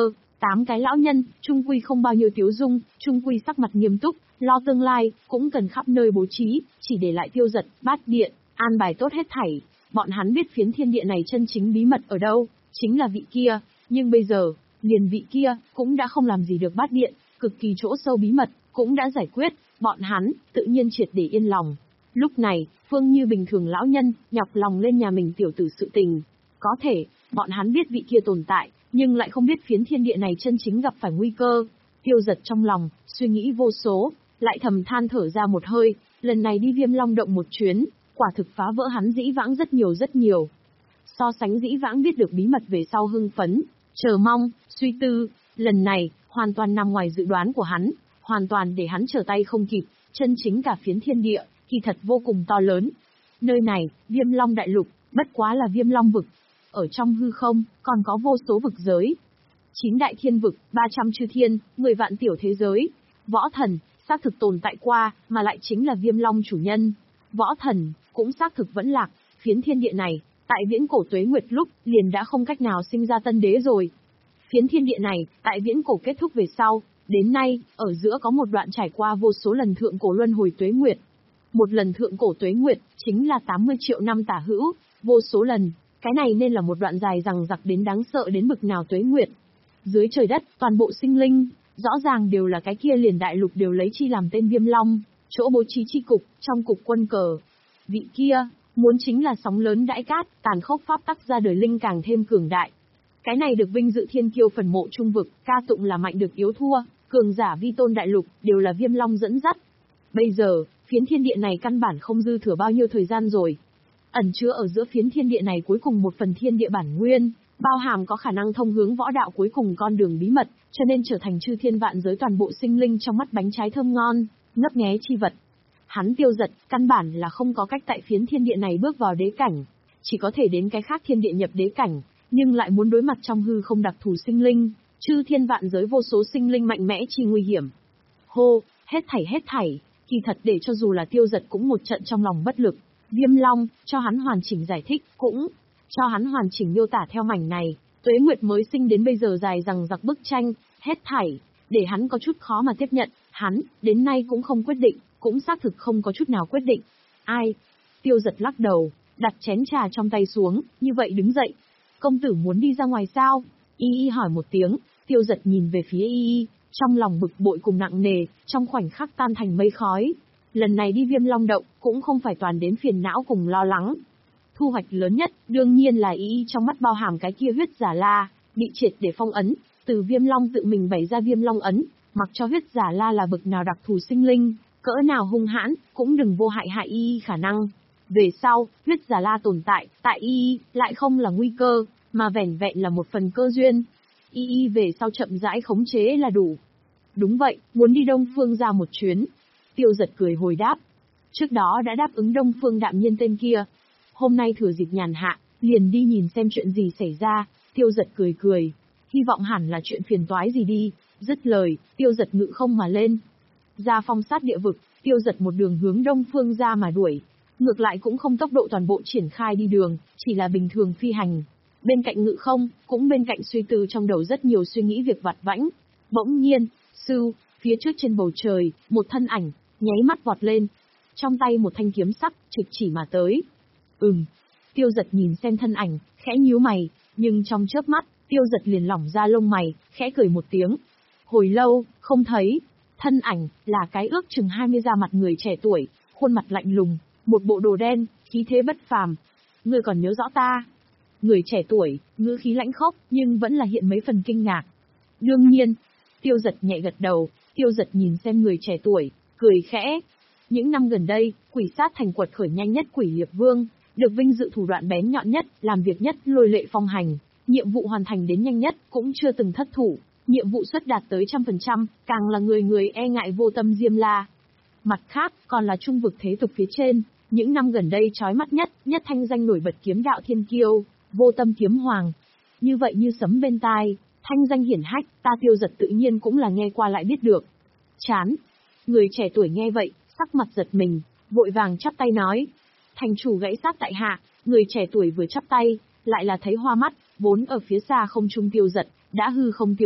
Tám cái lão nhân, trung quy không bao nhiêu tiếu dung, trung quy sắc mặt nghiêm túc, lo tương lai, cũng cần khắp nơi bố trí, chỉ để lại Tiêu Giật, Bát Điện, an bài tốt hết thảy. Bọn hắn biết phiến thiên địa này chân chính bí mật ở đâu, chính là vị kia, nhưng bây giờ, liền vị kia, cũng đã không làm gì được Bát Điện, cực kỳ chỗ sâu bí mật, cũng đã giải quyết, bọn hắn, tự nhiên triệt để yên lòng. Lúc này, Phương Như bình thường lão nhân, nhọc lòng lên nhà mình tiểu tử sự tình. Có thể, bọn hắn biết vị kia tồn tại, nhưng lại không biết phiến thiên địa này chân chính gặp phải nguy cơ. Tiêu Giật trong lòng, suy nghĩ vô số, lại thầm than thở ra một hơi, lần này đi Viêm Long Động một chuyến, quả thực phá vỡ hắn dĩ vãng rất nhiều rất nhiều. So sánh dĩ vãng biết được bí mật về sau hưng phấn, chờ mong, suy tư, lần này, hoàn toàn nằm ngoài dự đoán của hắn, hoàn toàn để hắn trở tay không kịp, chân chính cả phiến thiên địa, kỳ thật vô cùng to lớn. Nơi này, Viêm Long Đại Lục, bất quá là Viêm Long Vực. Ở trong hư không, còn có vô số vực giới. Chín đại thiên vực, ba trăm chư thiên, mười vạn tiểu thế giới. Võ thần, xác thực tồn tại qua, mà lại chính là Viêm Long chủ nhân. Võ thần, cũng xác thực vẫn lạc, phiến thiên địa này, tại viễn cổ tuế nguyệt lúc, liền đã không cách nào sinh ra tân đế rồi. Phiến thiên địa này, tại viễn cổ kết thúc về sau, đến nay, ở giữa có một đoạn trải qua vô số lần thượng cổ luân hồi tuế nguyệt. Một lần thượng cổ tuế nguyệt, chính là tám mươi triệu năm tả hữu, vô số lần. Cái này nên là một đoạn dài rằng giặc đến đáng sợ đến bực nào tuế nguyệt. Dưới trời đất, toàn bộ sinh linh, rõ ràng đều là cái kia liền đại lục đều lấy chi làm tên Viêm Long, chỗ bố trí chi cục, trong cục quân cờ. Vị kia, muốn chính là sóng lớn đãi cát, tàn khốc pháp tắc ra đời linh càng thêm cường đại. Cái này được vinh dự thiên kiêu phần mộ trung vực, ca tụng là mạnh được yếu thua, cường giả vi tôn đại lục, đều là Viêm Long dẫn dắt. Bây giờ, phiến thiên địa này căn bản không dư thừa bao nhiêu thời gian rồi. Ẩn chứa ở giữa phiến thiên địa này cuối cùng một phần thiên địa bản nguyên, bao hàm có khả năng thông hướng võ đạo cuối cùng con đường bí mật, cho nên trở thành chư thiên vạn giới toàn bộ sinh linh trong mắt bánh trái thơm ngon, ngấp nghé chi vật. Hắn Tiêu Giật, căn bản là không có cách tại phiến thiên địa này bước vào đế cảnh, chỉ có thể đến cái khác thiên địa nhập đế cảnh, nhưng lại muốn đối mặt trong hư không đặc thù sinh linh, chư thiên vạn giới vô số sinh linh mạnh mẽ chi nguy hiểm. Hô, hết thảy hết thảy, kỳ thật để cho dù là Tiêu Giật cũng một trận trong lòng bất lực. Viêm Long, cho hắn hoàn chỉnh giải thích, cũng cho hắn hoàn chỉnh miêu tả theo mảnh này, tuế nguyệt mới sinh đến bây giờ dài rằng giặc bức tranh, hết thảy, để hắn có chút khó mà tiếp nhận, hắn, đến nay cũng không quyết định, cũng xác thực không có chút nào quyết định. Ai? Tiêu Giật lắc đầu, đặt chén trà trong tay xuống, như vậy đứng dậy. Công tử muốn đi ra ngoài sao? Y Y hỏi một tiếng, Tiêu Giật nhìn về phía Y Y, trong lòng bực bội cùng nặng nề, trong khoảnh khắc tan thành mây khói. Lần này đi Viêm Long Động, cũng không phải toàn đến phiền não cùng lo lắng. Thu hoạch lớn nhất, đương nhiên là Y Y trong mắt bao hàm cái kia huyết giả la, bị triệt để phong ấn, từ Viêm Long tự mình bày ra Viêm Long ấn, mặc cho huyết giả la là bực nào đặc thù sinh linh, cỡ nào hung hãn, cũng đừng vô hại hại Y Y khả năng. Về sau, huyết giả la tồn tại, tại Y Y, lại không là nguy cơ, mà vẻn vẹn là một phần cơ duyên. Y Y về sau chậm rãi khống chế là đủ. Đúng vậy, muốn đi Đông Phương ra một chuyến. Tiêu Giật cười hồi đáp. Trước đó đã đáp ứng Đông Phương Đạm Nhiên tên kia. Hôm nay thừa dịp nhàn hạ, liền đi nhìn xem chuyện gì xảy ra. Tiêu Giật cười cười. Hy vọng hẳn là chuyện phiền toái gì đi. Dứt lời, Tiêu Giật ngự không mà lên. Ra phong sát địa vực, Tiêu Giật một đường hướng Đông Phương ra mà đuổi. Ngược lại cũng không tốc độ toàn bộ triển khai đi đường, chỉ là bình thường phi hành. Bên cạnh ngự không, cũng bên cạnh suy tư trong đầu rất nhiều suy nghĩ việc vặt vãnh. Bỗng nhiên, sưu, phía trước trên bầu trời, một thân ảnh, nháy mắt vọt lên. Trong tay một thanh kiếm sắc, trực chỉ mà tới. Ừm. Tiêu Giật nhìn xem thân ảnh, khẽ nhíu mày, nhưng trong chớp mắt, Tiêu Giật liền lỏng ra lông mày, khẽ cười một tiếng. Hồi lâu, không thấy. Thân ảnh, là cái ước chừng hai mươi da mặt người trẻ tuổi, khuôn mặt lạnh lùng, một bộ đồ đen, khí thế bất phàm. Ngươi còn nhớ rõ ta? Người trẻ tuổi, ngữ khí lãnh khốc, nhưng vẫn là hiện mấy phần kinh ngạc. Đương nhiên. Tiêu Giật nhẹ gật đầu, Tiêu Giật nhìn xem người trẻ tuổi, cười khẽ. Những năm gần đây, quỷ sát thành quật khởi nhanh nhất quỷ liệp vương, được vinh dự thủ đoạn bén nhọn nhất, làm việc nhất lôi lệ phong hành, nhiệm vụ hoàn thành đến nhanh nhất, cũng chưa từng thất thủ, nhiệm vụ suất đạt tới trăm phần trăm, càng là người người e ngại vô tâm Diêm La. Mặt khác, còn là trung vực thế tục phía trên, những năm gần đây chói mắt nhất, nhất thanh danh nổi bật kiếm đạo thiên kiêu, vô tâm kiếm hoàng. Như vậy như sấm bên tai, thanh danh hiển hách, ta Tiêu Giật tự nhiên cũng là nghe qua lại biết được. Chán. Người trẻ tuổi nghe vậy, sắc mặt giật mình, vội vàng chắp tay nói. Thành chủ gãy sát tại hạ, người trẻ tuổi vừa chắp tay, lại là thấy hoa mắt, vốn ở phía xa không trung Tiêu Giật, đã hư không tiêu thất,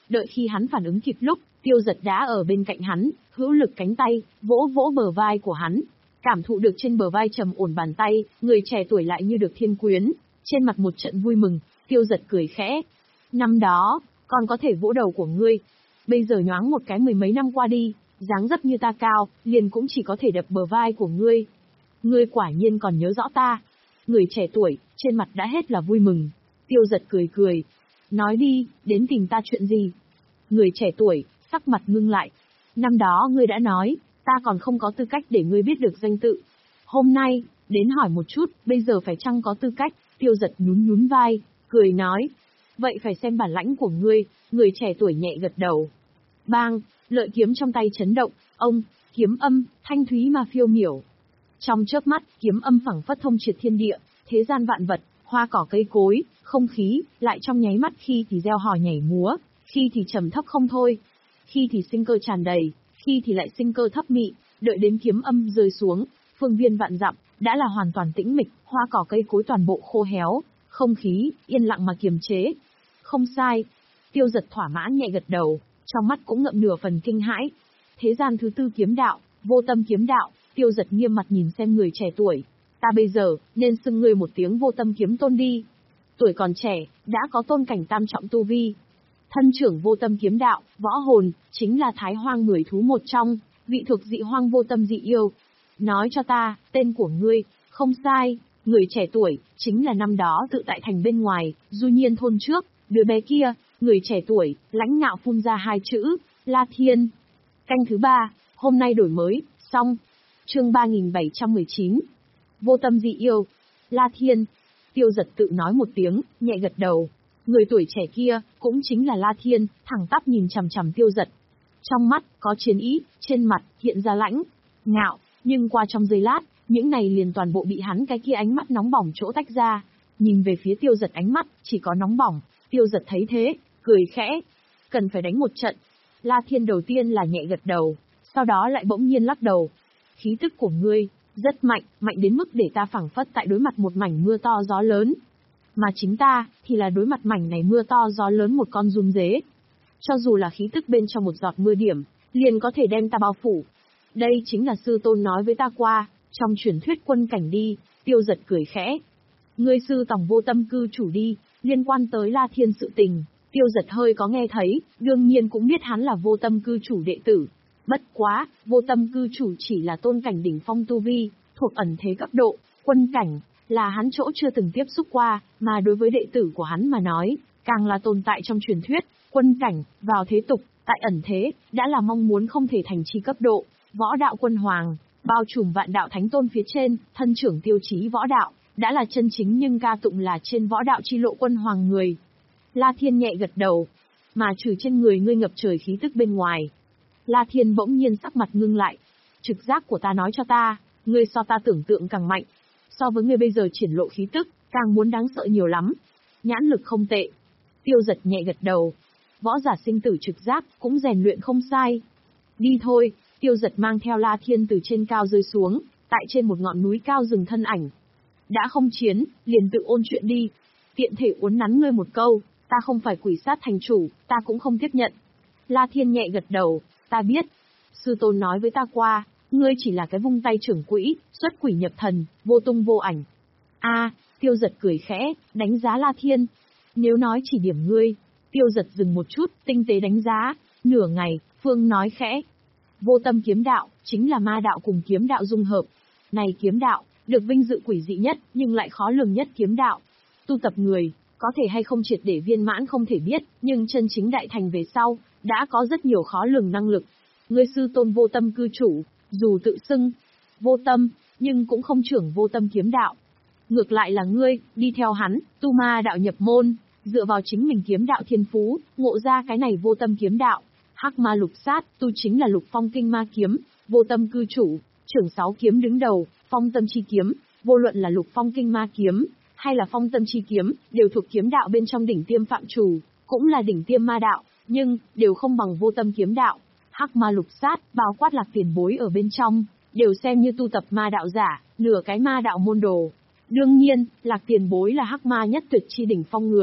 Đợi khi hắn phản ứng kịp lúc, Tiêu Giật đã ở bên cạnh hắn, hữu lực cánh tay, vỗ vỗ bờ vai của hắn. Cảm thụ được trên bờ vai trầm ổn bàn tay, người trẻ tuổi lại như được thiên quyến, trên mặt một trận vui mừng, Tiêu Giật cười khẽ. Năm đó, còn có thể vỗ đầu của ngươi. Bây giờ nhoáng một cái mười mấy năm qua đi, dáng dấp như ta cao, liền cũng chỉ có thể đập bờ vai của ngươi. Ngươi quả nhiên còn nhớ rõ ta. Người trẻ tuổi, trên mặt đã hết là vui mừng. Tiêu Giật cười cười. Nói đi, đến tìm ta chuyện gì? Người trẻ tuổi, sắc mặt ngưng lại. Năm đó ngươi đã nói, ta còn không có tư cách để ngươi biết được danh tự. Hôm nay, đến hỏi một chút, bây giờ phải chăng có tư cách? Tiêu Giật nhún nhún vai, cười nói. Vậy phải xem bản lãnh của ngươi. Người trẻ tuổi nhẹ gật đầu. Bang, lợi kiếm trong tay chấn động, ông, kiếm âm, thanh thúy mà phiêu miểu. Trong chớp mắt, kiếm âm phẳng phất thông triệt thiên địa, thế gian vạn vật, hoa cỏ cây cối, không khí, lại trong nháy mắt khi thì reo hò nhảy múa, khi thì trầm thấp không thôi, khi thì sinh cơ tràn đầy, khi thì lại sinh cơ thấp mị, đợi đến kiếm âm rơi xuống, phương viên vạn dặm, đã là hoàn toàn tĩnh mịch, hoa cỏ cây cối toàn bộ khô héo, không khí, yên lặng mà kiềm chế. Không sai. Tiêu Giật thỏa mãn nhẹ gật đầu, trong mắt cũng ngậm nửa phần kinh hãi. Thế gian thứ tư kiếm đạo, vô tâm kiếm đạo. Tiêu Giật nghiêm mặt nhìn xem người trẻ tuổi. Ta bây giờ, nên xưng ngươi một tiếng vô tâm kiếm tôn đi. Tuổi còn trẻ, đã có tôn cảnh tam trọng tu vi. Thân trưởng vô tâm kiếm đạo, võ hồn, chính là thái hoang mười thú một trong, vị thuộc dị hoang vô tâm dị yêu. Nói cho ta, tên của ngươi. Không sai, người trẻ tuổi, chính là năm đó tự tại thành bên ngoài, du nhiên thôn trước, đứa bé kia. Người trẻ tuổi, lãnh ngạo phun ra hai chữ, La Thiên. Canh thứ ba, hôm nay đổi mới, xong. Chương ba nghìn bảy trăm mười chín. Vô tâm dị yêu. La Thiên. Tiêu Giật tự nói một tiếng, nhẹ gật đầu. Người tuổi trẻ kia, cũng chính là La Thiên, thẳng tắp nhìn chằm chằm Tiêu Giật. Trong mắt, có chiến ý, trên mặt, hiện ra lãnh, ngạo, nhưng qua trong giây lát, những này liền toàn bộ bị hắn cái kia ánh mắt nóng bỏng chỗ tách ra. Nhìn về phía Tiêu Giật ánh mắt, chỉ có nóng bỏng. Tiêu Giật thấy thế, cười khẽ. Cần phải đánh một trận. La Thiên đầu tiên là nhẹ gật đầu, sau đó lại bỗng nhiên lắc đầu. Khí tức của ngươi, rất mạnh, mạnh đến mức để ta phảng phất tại đối mặt một mảnh mưa to gió lớn. Mà chính ta, thì là đối mặt mảnh này mưa to gió lớn một con run dế. Cho dù là khí tức bên trong một giọt mưa điểm, liền có thể đem ta bao phủ. Đây chính là sư tôn nói với ta qua, trong truyền thuyết quân cảnh đi. Tiêu Giật cười khẽ. Ngươi sư tòng vô tâm cư chủ đi, liên quan tới La Thiên sự tình, Tiêu Giật hơi có nghe thấy, đương nhiên cũng biết hắn là vô tâm cư chủ đệ tử. Bất quá, vô tâm cư chủ chỉ là tôn cảnh đỉnh phong tu vi, thuộc ẩn thế cấp độ, quân cảnh, là hắn chỗ chưa từng tiếp xúc qua, mà đối với đệ tử của hắn mà nói, càng là tồn tại trong truyền thuyết, quân cảnh, vào thế tục, tại ẩn thế, đã là mong muốn không thể thành chi cấp độ, võ đạo quân hoàng, bao trùm vạn đạo thánh tôn phía trên, thân trưởng tiêu chí võ đạo, đã là chân chính nhưng ca tụng là trên võ đạo chi lộ quân hoàng người. La Thiên nhẹ gật đầu, mà trừ trên người ngươi ngập trời khí tức bên ngoài. La Thiên bỗng nhiên sắc mặt ngưng lại. Trực giác của ta nói cho ta, ngươi so ta tưởng tượng càng mạnh. So với ngươi bây giờ triển lộ khí tức, càng muốn đáng sợ nhiều lắm. Nhãn lực không tệ. Tiêu Giật nhẹ gật đầu. Võ giả sinh tử trực giác, cũng rèn luyện không sai. Đi thôi. Tiêu Giật mang theo La Thiên từ trên cao rơi xuống, tại trên một ngọn núi cao dừng thân ảnh. Đã không chiến, liền tự ôn chuyện đi. Tiện thể uốn nắn ngươi một câu, ta không phải quỷ sát thành chủ, ta cũng không tiếp nhận. La Thiên nhẹ gật đầu, ta biết. Sư tôn nói với ta qua, ngươi chỉ là cái vung tay trưởng quỹ, xuất quỷ nhập thần, vô tung vô ảnh. A, à, Tiêu Giật cười khẽ, đánh giá La Thiên. Nếu nói chỉ điểm ngươi, Tiêu Giật dừng một chút, tinh tế đánh giá, nửa ngày, Phương nói khẽ. Vô tâm kiếm đạo, chính là ma đạo cùng kiếm đạo dung hợp. Này kiếm đạo, được vinh dự quỷ dị nhất, nhưng lại khó lường nhất kiếm đạo. Tu tập người, có thể hay không triệt để viên mãn không thể biết, nhưng chân chính đại thành về sau, đã có rất nhiều khó lường năng lực. Ngươi sư tôn vô tâm cư chủ, dù tự xưng vô tâm, nhưng cũng không trưởng vô tâm kiếm đạo. Ngược lại là ngươi, đi theo hắn, tu ma đạo nhập môn, dựa vào chính mình kiếm đạo thiên phú, ngộ ra cái này vô tâm kiếm đạo. Hắc ma lục sát, tu chính là lục phong kinh ma kiếm, vô tâm cư chủ, trưởng sáu kiếm đứng đầu, phong tâm chi kiếm, vô luận là lục phong kinh ma kiếm, hay là phong tâm chi kiếm, đều thuộc kiếm đạo bên trong đỉnh tiêm phạm trù, cũng là đỉnh tiêm ma đạo, nhưng, đều không bằng vô tâm kiếm đạo. Hắc ma lục sát, bao quát Lạc tiền bối ở bên trong, đều xem như tu tập ma đạo giả, nửa cái ma đạo môn đồ. Đương nhiên, Lạc tiền bối là hắc ma nhất tuyệt chi đỉnh phong người,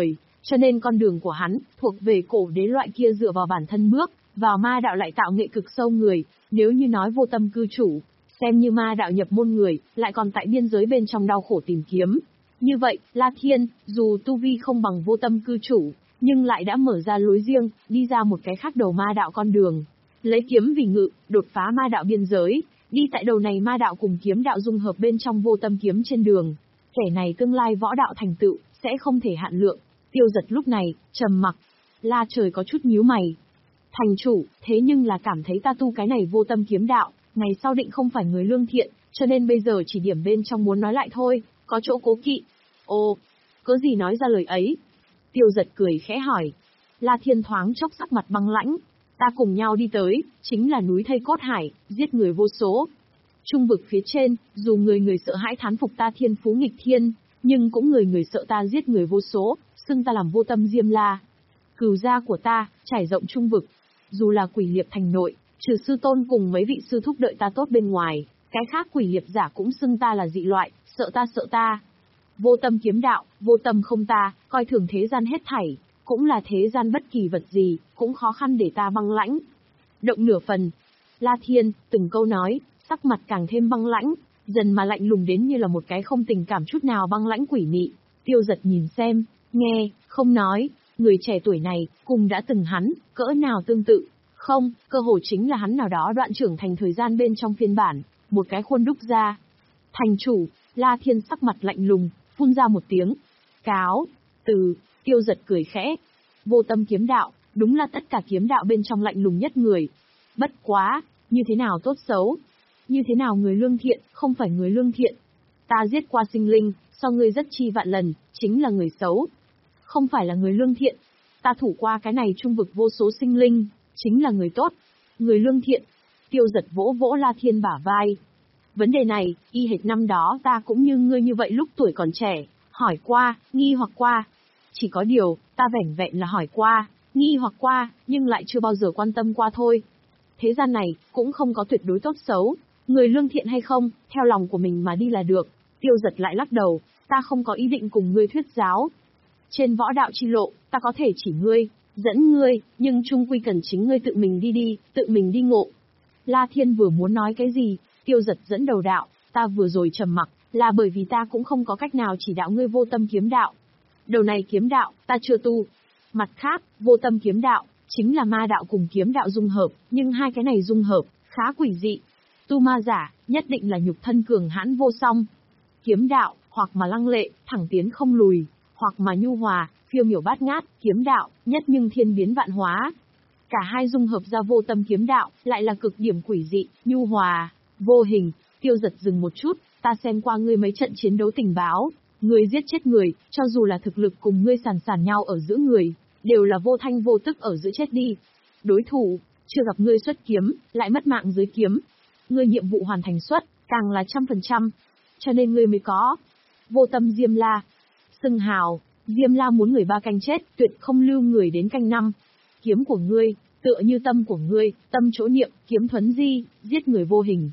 Cho nên con đường của hắn, thuộc về cổ đế loại kia dựa vào bản thân bước, vào ma đạo lại tạo nghệ cực sâu người, nếu như nói vô tâm cư chủ, xem như ma đạo nhập môn người, lại còn tại biên giới bên trong đau khổ tìm kiếm. Như vậy, La Thiên, dù tu vi không bằng vô tâm cư chủ, nhưng lại đã mở ra lối riêng, đi ra một cái khác đầu ma đạo con đường. Lấy kiếm vì ngự, đột phá ma đạo biên giới, đi tại đầu này ma đạo cùng kiếm đạo dung hợp bên trong vô tâm kiếm trên đường. Kẻ này tương lai võ đạo thành tựu, sẽ không thể hạn lượng. Tiêu Giật lúc này, trầm mặc. La Trời có chút nhíu mày. Thành chủ, thế nhưng là cảm thấy ta tu cái này vô tâm kiếm đạo, ngày sau định không phải người lương thiện, cho nên bây giờ chỉ điểm bên trong muốn nói lại thôi, có chỗ cố kỵ. Ồ, cớ gì nói ra lời ấy? Tiêu Giật cười khẽ hỏi. La Thiên thoáng chốc sắc mặt băng lãnh. Ta cùng nhau đi tới, chính là núi thây cốt hải, giết người vô số. Trung vực phía trên, dù người người sợ hãi thán phục ta thiên phú nghịch thiên, nhưng cũng người người sợ ta giết người vô số, xưng ta làm vô tâm Diêm La. Cừu gia của ta, trải rộng trung vực. Dù là quỷ liệp thành nội, trừ sư tôn cùng mấy vị sư thúc đợi ta tốt bên ngoài, cái khác quỷ liệp giả cũng xưng ta là dị loại, sợ ta sợ ta. Vô tâm kiếm đạo, vô tâm không ta, coi thường thế gian hết thảy, cũng là thế gian bất kỳ vật gì, cũng khó khăn để ta băng lãnh. Động nửa phần, La Thiên, từng câu nói, sắc mặt càng thêm băng lãnh, dần mà lạnh lùng đến như là một cái không tình cảm chút nào băng lãnh quỷ mị. Tiêu Giật nhìn xem, nghe, không nói, người trẻ tuổi này, cùng đã từng hắn, cỡ nào tương tự, không, cơ hồ chính là hắn nào đó đoạn trưởng thành thời gian bên trong phiên bản, một cái khuôn đúc ra. Thành chủ, La Thiên sắc mặt lạnh lùng, phun ra một tiếng. Cáo, từ, Tiêu Giật cười khẽ. Vô tâm kiếm đạo, đúng là tất cả kiếm đạo bên trong lạnh lùng nhất người. Bất quá, như thế nào tốt xấu? Như thế nào người lương thiện, không phải người lương thiện? Ta giết qua sinh linh, so ngươi rất chi vạn lần, chính là người xấu. Không phải là người lương thiện. Ta thủ qua cái này trung vực vô số sinh linh, chính là người tốt. Người lương thiện. Tiêu Giật vỗ vỗ La Thiên bả vai. Vấn đề này, y hệt năm đó ta cũng như ngươi như vậy lúc tuổi còn trẻ, hỏi qua, nghi hoặc qua. Chỉ có điều, ta vẻn vẹn là hỏi qua, nghi hoặc qua, nhưng lại chưa bao giờ quan tâm qua thôi. Thế gian này, cũng không có tuyệt đối tốt xấu, người lương thiện hay không, theo lòng của mình mà đi là được. Tiêu Giật lại lắc đầu, ta không có ý định cùng ngươi thuyết giáo. Trên võ đạo chi lộ, ta có thể chỉ ngươi, dẫn ngươi, nhưng chung quy cần chính ngươi tự mình đi đi, tự mình đi ngộ. La Thiên vừa muốn nói cái gì, Tiêu Giật dẫn đầu đạo, ta vừa rồi trầm mặc, là bởi vì ta cũng không có cách nào chỉ đạo ngươi vô tâm kiếm đạo. Đầu này kiếm đạo, ta chưa tu. Mặt khác, vô tâm kiếm đạo, chính là ma đạo cùng kiếm đạo dung hợp, nhưng hai cái này dung hợp, khá quỷ dị. Tu ma giả, nhất định là nhục thân cường hãn vô song. Kiếm đạo, hoặc mà lăng lệ, thẳng tiến không lùi, hoặc mà nhu hòa, phiêu miểu bát ngát, kiếm đạo, nhất nhưng thiên biến vạn hóa. Cả hai dung hợp ra vô tâm kiếm đạo, lại là cực điểm quỷ dị, nhu hòa, vô hình. Tiêu Giật dừng một chút, ta xem qua ngươi mấy trận chiến đấu tình báo, ngươi giết chết người, cho dù là thực lực cùng ngươi sàn sàn nhau ở giữa người, đều là vô thanh vô tức ở giữa chết đi. Đối thủ, chưa gặp ngươi xuất kiếm, lại mất mạng dưới kiếm. Ngươi nhiệm vụ hoàn thành suất, càng là trăm phần trăm. Cho nên ngươi mới có vô tâm Diêm La. Xưng hào, Diêm La muốn người ba canh chết, tuyệt không lưu người đến canh năm. Kiếm của ngươi, tựa như tâm của ngươi, tâm chỗ niệm, kiếm thuấn di, giết người vô hình.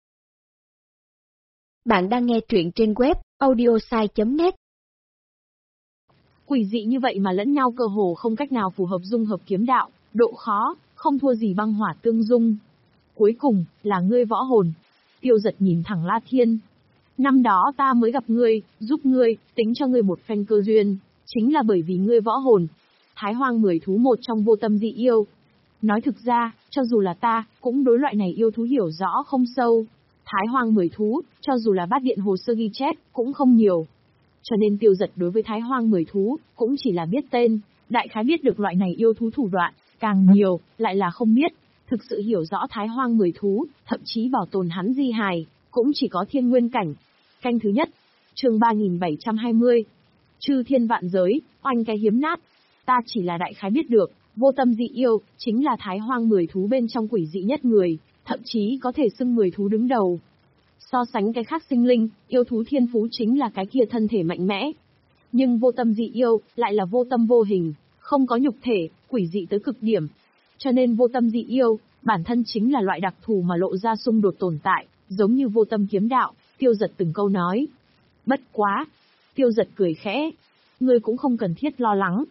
Bạn đang nghe truyện trên web audiosai chấm net. Quỷ dị như vậy mà lẫn nhau cơ hồ không cách nào phù hợp dung hợp kiếm đạo, độ khó, không thua gì băng hỏa tương dung. Cuối cùng, là ngươi võ hồn. Tiêu Giật nhìn thẳng La Thiên. Năm đó ta mới gặp ngươi, giúp ngươi, tính cho ngươi một phen cơ duyên, chính là bởi vì ngươi võ hồn. Thái hoang mười thú một trong vô tâm dị yêu. Nói thực ra, cho dù là ta, cũng đối loại này yêu thú hiểu rõ không sâu. Thái hoang mười thú, cho dù là bát điện hồ sơ ghi chép, cũng không nhiều. Cho nên Tiêu Giật đối với thái hoang mười thú, cũng chỉ là biết tên, đại khái biết được loại này yêu thú thủ đoạn, càng nhiều, lại là không biết. Thực sự hiểu rõ thái hoang mười thú, thậm chí bảo tồn hắn di hài, cũng chỉ có thiên nguyên cảnh. Canh thứ nhất, chương ba nghìn bảy trăm hai mươi. Chư thiên vạn giới, oanh cái hiếm nát. Ta chỉ là đại khái biết được, vô tâm dị yêu, chính là thái hoang mười thú bên trong quỷ dị nhất người, thậm chí có thể xưng mười thú đứng đầu. So sánh cái khác sinh linh, yêu thú thiên phú chính là cái kia thân thể mạnh mẽ. Nhưng vô tâm dị yêu, lại là vô tâm vô hình, không có nhục thể, quỷ dị tới cực điểm. Cho nên vô tâm dị yêu, bản thân chính là loại đặc thù mà lộ ra xung đột tồn tại, giống như vô tâm kiếm đạo. Tiêu Giật từng câu nói. Bất quá. Tiêu Giật cười khẽ. Ngươi cũng không cần thiết lo lắng.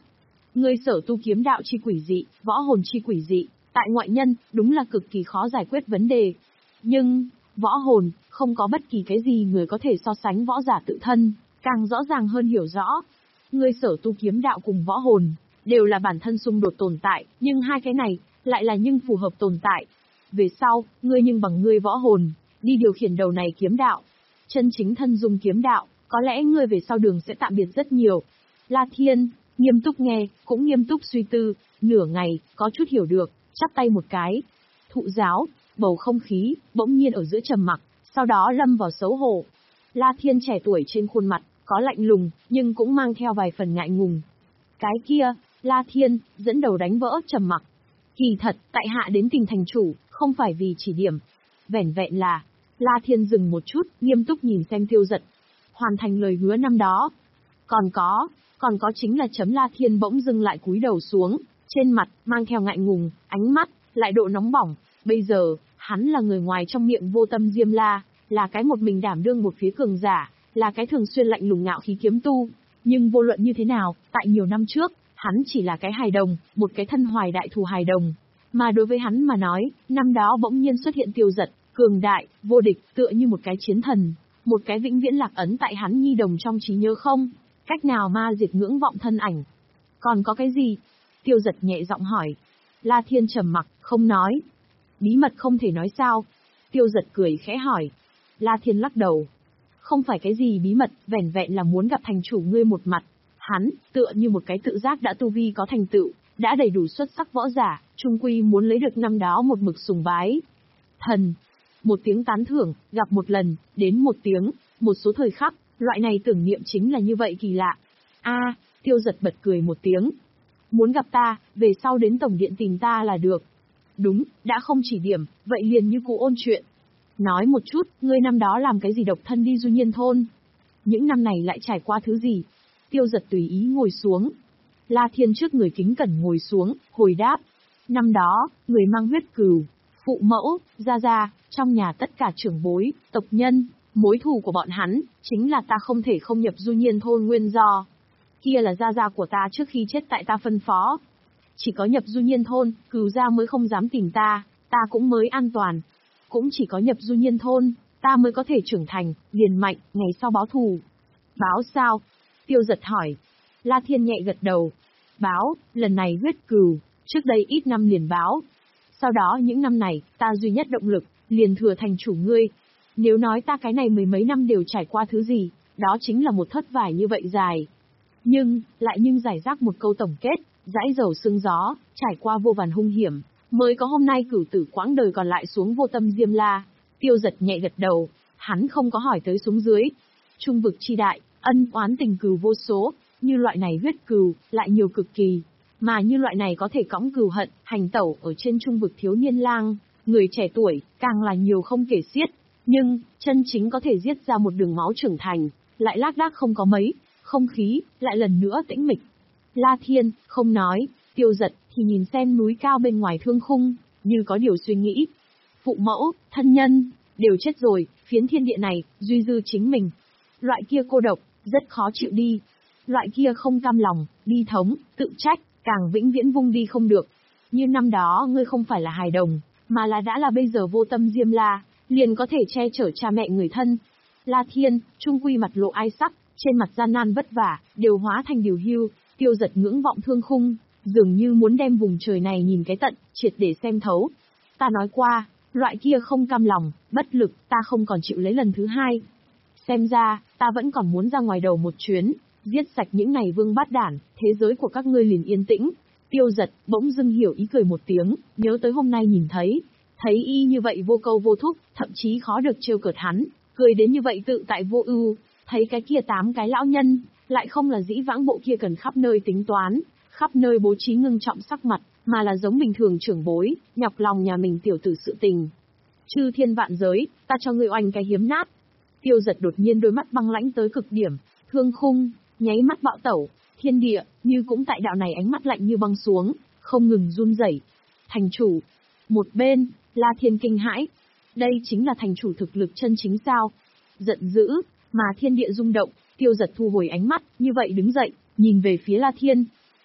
Ngươi sở tu kiếm đạo chi quỷ dị, võ hồn chi quỷ dị, tại ngoại nhân, đúng là cực kỳ khó giải quyết vấn đề. Nhưng, võ hồn, không có bất kỳ cái gì người có thể so sánh võ giả tự thân, càng rõ ràng hơn hiểu rõ. Ngươi sở tu kiếm đạo cùng võ hồn, đều là bản thân xung đột tồn tại, nhưng hai cái này, lại là nhưng phù hợp tồn tại. Về sau, ngươi nhưng bằng ngươi võ hồn, đi điều khiển đầu này kiếm đạo. Chân chính thân dung kiếm đạo, có lẽ ngươi về sau đường sẽ tạm biệt rất nhiều. La Thiên, nghiêm túc nghe, cũng nghiêm túc suy tư, nửa ngày, có chút hiểu được, chắp tay một cái. Thụ giáo, bầu không khí, bỗng nhiên ở giữa trầm mặc, sau đó lâm vào xấu hổ. La Thiên trẻ tuổi trên khuôn mặt, có lạnh lùng, nhưng cũng mang theo vài phần ngại ngùng. Cái kia, La Thiên, dẫn đầu đánh vỡ trầm mặc. Kỳ thật, tại hạ đến tìm thành chủ, không phải vì chỉ điểm. Vẻn vẹn là, La Thiên dừng một chút, nghiêm túc nhìn xem Tiêu Dật. Hoàn thành lời hứa năm đó. Còn có, còn có chính là chấm La Thiên bỗng dưng lại cúi đầu xuống, trên mặt, mang theo ngại ngùng, ánh mắt, lại độ nóng bỏng. Bây giờ, hắn là người ngoài trong miệng Vô Tâm Diêm La, là cái một mình đảm đương một phía cường giả, là cái thường xuyên lạnh lùng ngạo khí kiếm tu. Nhưng vô luận như thế nào, tại nhiều năm trước, hắn chỉ là cái hài đồng, một cái thân hoài đại thù hài đồng. Mà đối với hắn mà nói, năm đó bỗng nhiên xuất hiện Tiêu Dật, cường đại, vô địch, tựa như một cái chiến thần, một cái vĩnh viễn lạc ấn tại hắn nhi đồng trong trí nhớ không, cách nào ma diệt ngưỡng vọng thân ảnh. Còn có cái gì? Tiêu Dật nhẹ giọng hỏi. La Thiên trầm mặc, không nói. Bí mật không thể nói sao? Tiêu Dật cười khẽ hỏi. La Thiên lắc đầu. Không phải cái gì bí mật, vẻn vẹn là muốn gặp thành chủ ngươi một mặt. Hắn, tựa như một cái tự giác đã tu vi có thành tựu, đã đầy đủ xuất sắc võ giả, trung quy muốn lấy được năm đó một mực sùng bái. Thần. Một tiếng tán thưởng, gặp một lần, đến một tiếng, một số thời khắc, loại này tưởng niệm chính là như vậy kỳ lạ. A, Tiêu Dật bật cười một tiếng. Muốn gặp ta, về sau đến tổng điện tìm ta là được. Đúng, đã không chỉ điểm, vậy liền như cụ ôn chuyện. Nói một chút, ngươi năm đó làm cái gì độc thân đi Du Nhiên thôn? Những năm này lại trải qua thứ gì? Tiêu Dật tùy ý ngồi xuống. La Thiên trước người kính cẩn ngồi xuống, hồi đáp. Năm đó, người mang huyết cừu, phụ mẫu, gia gia, trong nhà tất cả trưởng bối, tộc nhân, mối thù của bọn hắn, chính là ta không thể không nhập Du Nhiên thôn nguyên do. Kia là gia gia của ta trước khi chết tại ta phân phó. Chỉ có nhập Du Nhiên thôn, cừu gia mới không dám tìm ta, ta cũng mới an toàn. Cũng chỉ có nhập Du Nhiên thôn, ta mới có thể trưởng thành, liền mạnh, ngày sau báo thù. Báo sao? Tiêu Dật hỏi. La Thiên nhẹ gật đầu. Báo, lần này huyết cừu, trước đây ít năm liền báo. Sau đó những năm này, ta duy nhất động lực, liền thừa thành chủ ngươi. Nếu nói ta cái này mười mấy năm đều trải qua thứ gì, đó chính là một thất vải như vậy dài. Nhưng, lại nhưng giải rác một câu tổng kết, dãi dầu sương gió, trải qua vô vàn hung hiểm, mới có hôm nay cửu tử quãng đời còn lại xuống Vô Tâm Diêm La. Tiêu Dật nhẹ gật đầu, hắn không có hỏi tới xuống dưới. Trung vực chi đại, ân oán tình cừu vô số, như loại này huyết cừu, lại nhiều cực kỳ. Mà như loại này có thể cõng cừu hận, hành tẩu ở trên trung vực thiếu niên lang, người trẻ tuổi, càng là nhiều không kể xiết. Nhưng, chân chính có thể giết ra một đường máu trưởng thành, lại lác đác không có mấy, không khí, lại lần nữa tĩnh mịch. La Thiên, không nói, Tiêu Dật, thì nhìn xem núi cao bên ngoài thương khung, như có điều suy nghĩ. Phụ mẫu, thân nhân, đều chết rồi, phiến thiên địa này, duy dư chính mình. Loại kia cô độc, rất khó chịu đi. Loại kia không cam lòng, bi thống, tự trách, càng vĩnh viễn vung đi không được. Như năm đó ngươi không phải là hài đồng, mà là đã là bây giờ Vô Tâm Diêm La, liền có thể che chở cha mẹ người thân. La Thiên, trung quy mặt lộ ai sắc, trên mặt gian nan vất vả, đều hóa thành điều hưu. Tiêu Dật ngưỡng vọng thương khung, dường như muốn đem vùng trời này nhìn cái tận, triệt để xem thấu. Ta nói qua, loại kia không cam lòng, bất lực, ta không còn chịu lấy lần thứ hai. Xem ra, ta vẫn còn muốn ra ngoài đầu một chuyến, giết sạch những này vương bát đản, thế giới của các ngươi liền yên tĩnh. Tiêu Dật bỗng dưng hiểu ý cười một tiếng, nhớ tới hôm nay nhìn thấy, thấy y như vậy vô câu vô thúc, thậm chí khó được trêu cợt hắn, cười đến như vậy tự tại vô ưu, thấy cái kia tám cái lão nhân, lại không là dĩ vãng bộ kia cần khắp nơi tính toán, khắp nơi bố trí ngưng trọng sắc mặt, mà là giống bình thường trưởng bối, nhọc lòng nhà mình tiểu tử sự tình. Chư thiên vạn giới, ta cho ngươi oanh cái hiếm nát. Tiêu Dật đột nhiên đôi mắt băng lãnh tới cực điểm, thương khung, nháy mắt bạo tẩu, thiên địa, như cũng tại đạo này ánh mắt lạnh như băng xuống, không ngừng run rẩy. Thành chủ, một bên, La Thiên kinh hãi. Đây chính là thành chủ thực lực chân chính sao? Giận dữ, mà thiên địa rung động, Tiêu Dật thu hồi ánh mắt, như vậy đứng dậy, nhìn về phía La Thiên.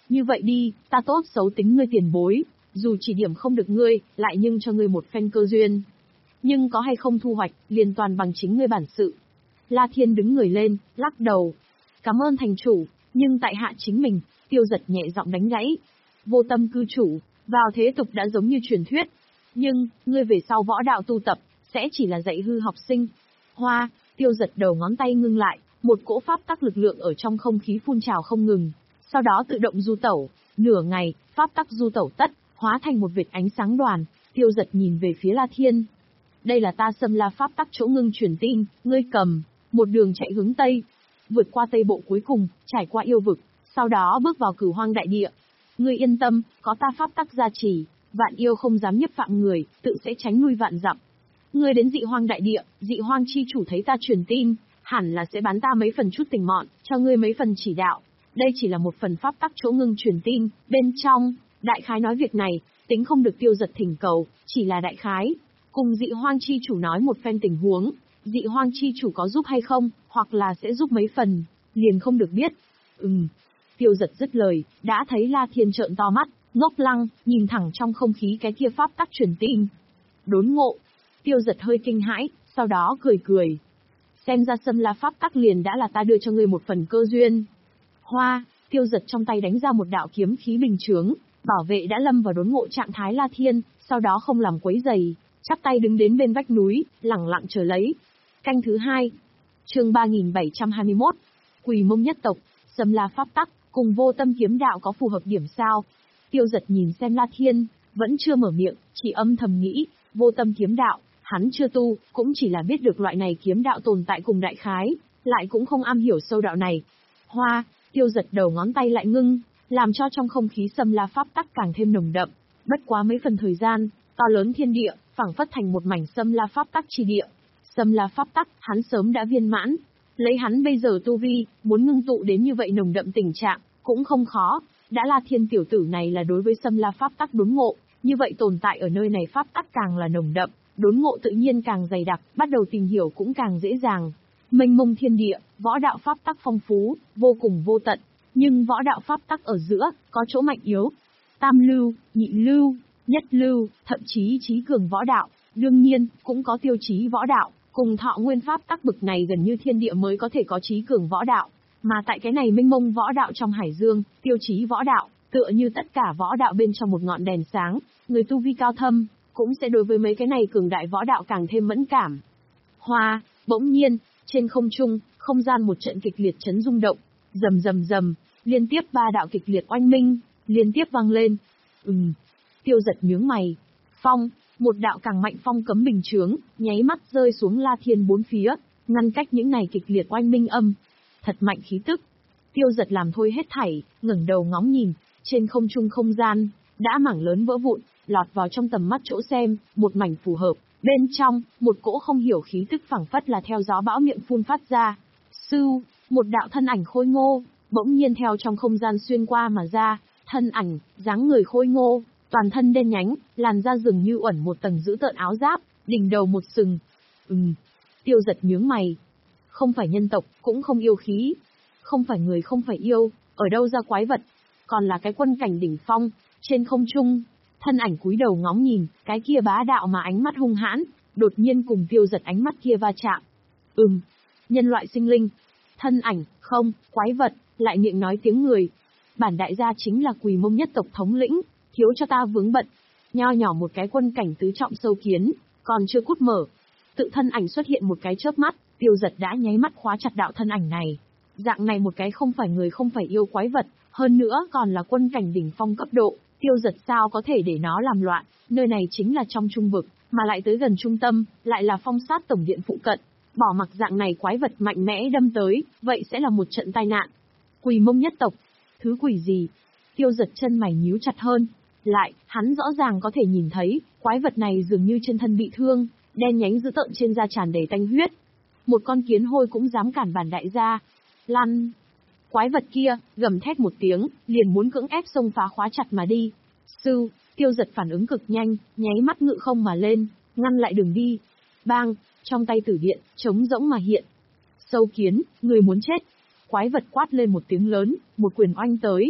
Như vậy đi, ta tốt xấu tính ngươi tiền bối, dù chỉ điểm không được ngươi, lại nhưng cho ngươi một phen cơ duyên. Nhưng có hay không thu hoạch, liền toàn bằng chính ngươi bản sự. La Thiên đứng người lên, lắc đầu. Cảm ơn thành chủ, nhưng tại hạ chính mình, Tiêu Giật nhẹ giọng đánh gãy. Vô tâm cư chủ, vào thế tục đã giống như truyền thuyết. Nhưng, ngươi về sau võ đạo tu tập, sẽ chỉ là dạy hư học sinh. Hoa, Tiêu Giật đầu ngón tay ngưng lại, một cỗ pháp tắc lực lượng ở trong không khí phun trào không ngừng. Sau đó tự động du tẩu, nửa ngày, pháp tắc du tẩu tất, hóa thành một vệt ánh sáng đoàn. Tiêu Giật nhìn về phía La Thiên. Đây là ta Xâm La pháp tắc chỗ ngưng truyền tin, ngươi cầm, một đường chạy hướng Tây. Vượt qua Tây Bộ cuối cùng, trải qua yêu vực, sau đó bước vào Cửu Hoang đại địa. Ngươi yên tâm, có ta pháp tắc gia trì, vạn yêu không dám nhấp phạm người, tự sẽ tránh lui vạn dặm. Ngươi đến Dị Hoang đại địa, Dị Hoang chi chủ thấy ta truyền tin, hẳn là sẽ bán ta mấy phần chút tình mọn, cho ngươi mấy phần chỉ đạo. Đây chỉ là một phần pháp tắc chỗ ngưng truyền tin, bên trong, đại khái nói việc này, tính không được Tiêu Giật thỉnh cầu, chỉ là đại khái. Cùng Dị Hoang chi chủ nói một phen tình huống, Dị Hoang chi chủ có giúp hay không, hoặc là sẽ giúp mấy phần, liền không được biết. Ừm. Tiêu Giật dứt lời, đã thấy La Thiên trợn to mắt, ngốc lăng, nhìn thẳng trong không khí cái kia pháp tắc truyền tin. Đốn ngộ. Tiêu Giật hơi kinh hãi, sau đó cười cười. Xem ra Xâm La pháp tắc liền đã là ta đưa cho ngươi một phần cơ duyên. Hoa, Tiêu Giật trong tay đánh ra một đạo kiếm khí bình chướng, bảo vệ đã lâm vào đốn ngộ trạng thái La Thiên, sau đó không làm quấy rầy, chắp tay đứng đến bên vách núi, lẳng lặng chờ lấy. Canh thứ hai. Chương ba nghìn bảy trăm hai mươi mốt. Quỳ Mông nhất tộc, Xâm La pháp tắc, cùng Vô Tâm kiếm đạo có phù hợp điểm sao? Tiêu Giật nhìn xem La Thiên, vẫn chưa mở miệng, chỉ âm thầm nghĩ, Vô Tâm kiếm đạo, hắn chưa tu, cũng chỉ là biết được loại này kiếm đạo tồn tại cùng đại khái, lại cũng không am hiểu sâu đạo này. Hoa, Tiêu Giật đầu ngón tay lại ngưng, làm cho trong không khí Xâm La pháp tắc càng thêm nồng đậm. Bất quá mấy phần thời gian, to lớn thiên địa, phảng phất thành một mảnh Xâm La pháp tắc chi địa. Xâm La pháp tắc, hắn sớm đã viên mãn. Lấy hắn bây giờ tu vi, muốn ngưng tụ đến như vậy nồng đậm tình trạng, cũng không khó. Đã La Thiên tiểu tử này là đối với Xâm La pháp tắc đốn ngộ, như vậy tồn tại ở nơi này pháp tắc càng là nồng đậm, đốn ngộ tự nhiên càng dày đặc, bắt đầu tìm hiểu cũng càng dễ dàng. Mênh mông thiên địa, võ đạo pháp tắc phong phú, vô cùng vô tận, nhưng võ đạo pháp tắc ở giữa, có chỗ mạnh yếu. Tam lưu, nhị lưu, nhất lưu, thậm chí chí cường võ đạo, đương nhiên, cũng có tiêu chí võ đạo, cùng thọ nguyên pháp tắc bực này gần như thiên địa mới có thể có chí cường võ đạo. Mà tại cái này mênh mông võ đạo trong hải dương, tiêu chí võ đạo, tựa như tất cả võ đạo bên trong một ngọn đèn sáng, người tu vi cao thâm, cũng sẽ đối với mấy cái này cường đại võ đạo càng thêm mẫn cảm. Hoa, bỗng nhiên, trên không trung, không gian một trận kịch liệt chấn rung động, rầm rầm rầm, liên tiếp ba đạo kịch liệt oanh minh, liên tiếp vang lên. Ừm. Tiêu Giật nhướng mày. Phong, một đạo càng mạnh phong cấm bình chướng, nháy mắt rơi xuống La Thiên bốn phía, ngăn cách những này kịch liệt oanh minh âm. Thật mạnh khí tức. Tiêu Giật làm thôi hết thảy, ngẩng đầu ngóng nhìn, trên không trung không gian, đã mảng lớn vỡ vụn, lọt vào trong tầm mắt chỗ xem, một mảnh phù hợp, bên trong, một cỗ không hiểu khí tức phảng phất là theo gió bão miệng phun phát ra. Sưu, một đạo thân ảnh khôi ngô, bỗng nhiên theo trong không gian xuyên qua mà ra, thân ảnh, dáng người khôi ngô, toàn thân đen nhánh, làn da dường như ẩn một tầng dữ tợn áo giáp, đỉnh đầu một sừng. Ừm. Tiêu Giật nhướng mày. Không phải nhân tộc, cũng không yêu khí. Không phải người không phải yêu, ở đâu ra quái vật. Còn là cái quân cảnh đỉnh phong, trên không trung. Thân ảnh cúi đầu ngóng nhìn, cái kia bá đạo mà ánh mắt hung hãn, đột nhiên cùng Tiêu Giật ánh mắt kia va chạm. Ừm. Nhân loại sinh linh. Thân ảnh, không, quái vật, lại miệng nói tiếng người. Bản đại gia chính là Quỳ Mông nhất tộc thống lĩnh, thiếu cho ta vướng bận. Nho nhỏ một cái quân cảnh tứ trọng sâu kiến, còn chưa cút mở. Tự thân ảnh xuất hiện một cái chớp mắt, Tiêu Giật đã nháy mắt khóa chặt đạo thân ảnh này. Dạng này một cái không phải người không phải yêu quái vật, hơn nữa còn là quân cảnh đỉnh phong cấp độ, Tiêu Giật sao có thể để nó làm loạn, nơi này chính là trong trung vực, mà lại tới gần trung tâm, lại là phong sát tổng điện phụ cận. Bỏ mặc dạng này quái vật mạnh mẽ đâm tới, vậy sẽ là một trận tai nạn. Quỳ Mông nhất tộc, thứ quỷ gì? Tiêu Giật chân mày nhíu chặt hơn. Lại, hắn rõ ràng có thể nhìn thấy, quái vật này dường như chân thân bị thương, đen nhánh dữ tợn trên da tràn đầy tanh huyết. Một con kiến hôi cũng dám cản bản đại gia. Lăn! Quái vật kia, gầm thét một tiếng, liền muốn cưỡng ép xông phá khóa chặt mà đi. Sư, Tiêu Giật phản ứng cực nhanh, nháy mắt ngự không mà lên, ngăn lại đường đi. Bang, trong tay tử điện, trống rỗng mà hiện. Sâu kiến, người muốn chết. Quái vật quát lên một tiếng lớn, một quyền oanh tới.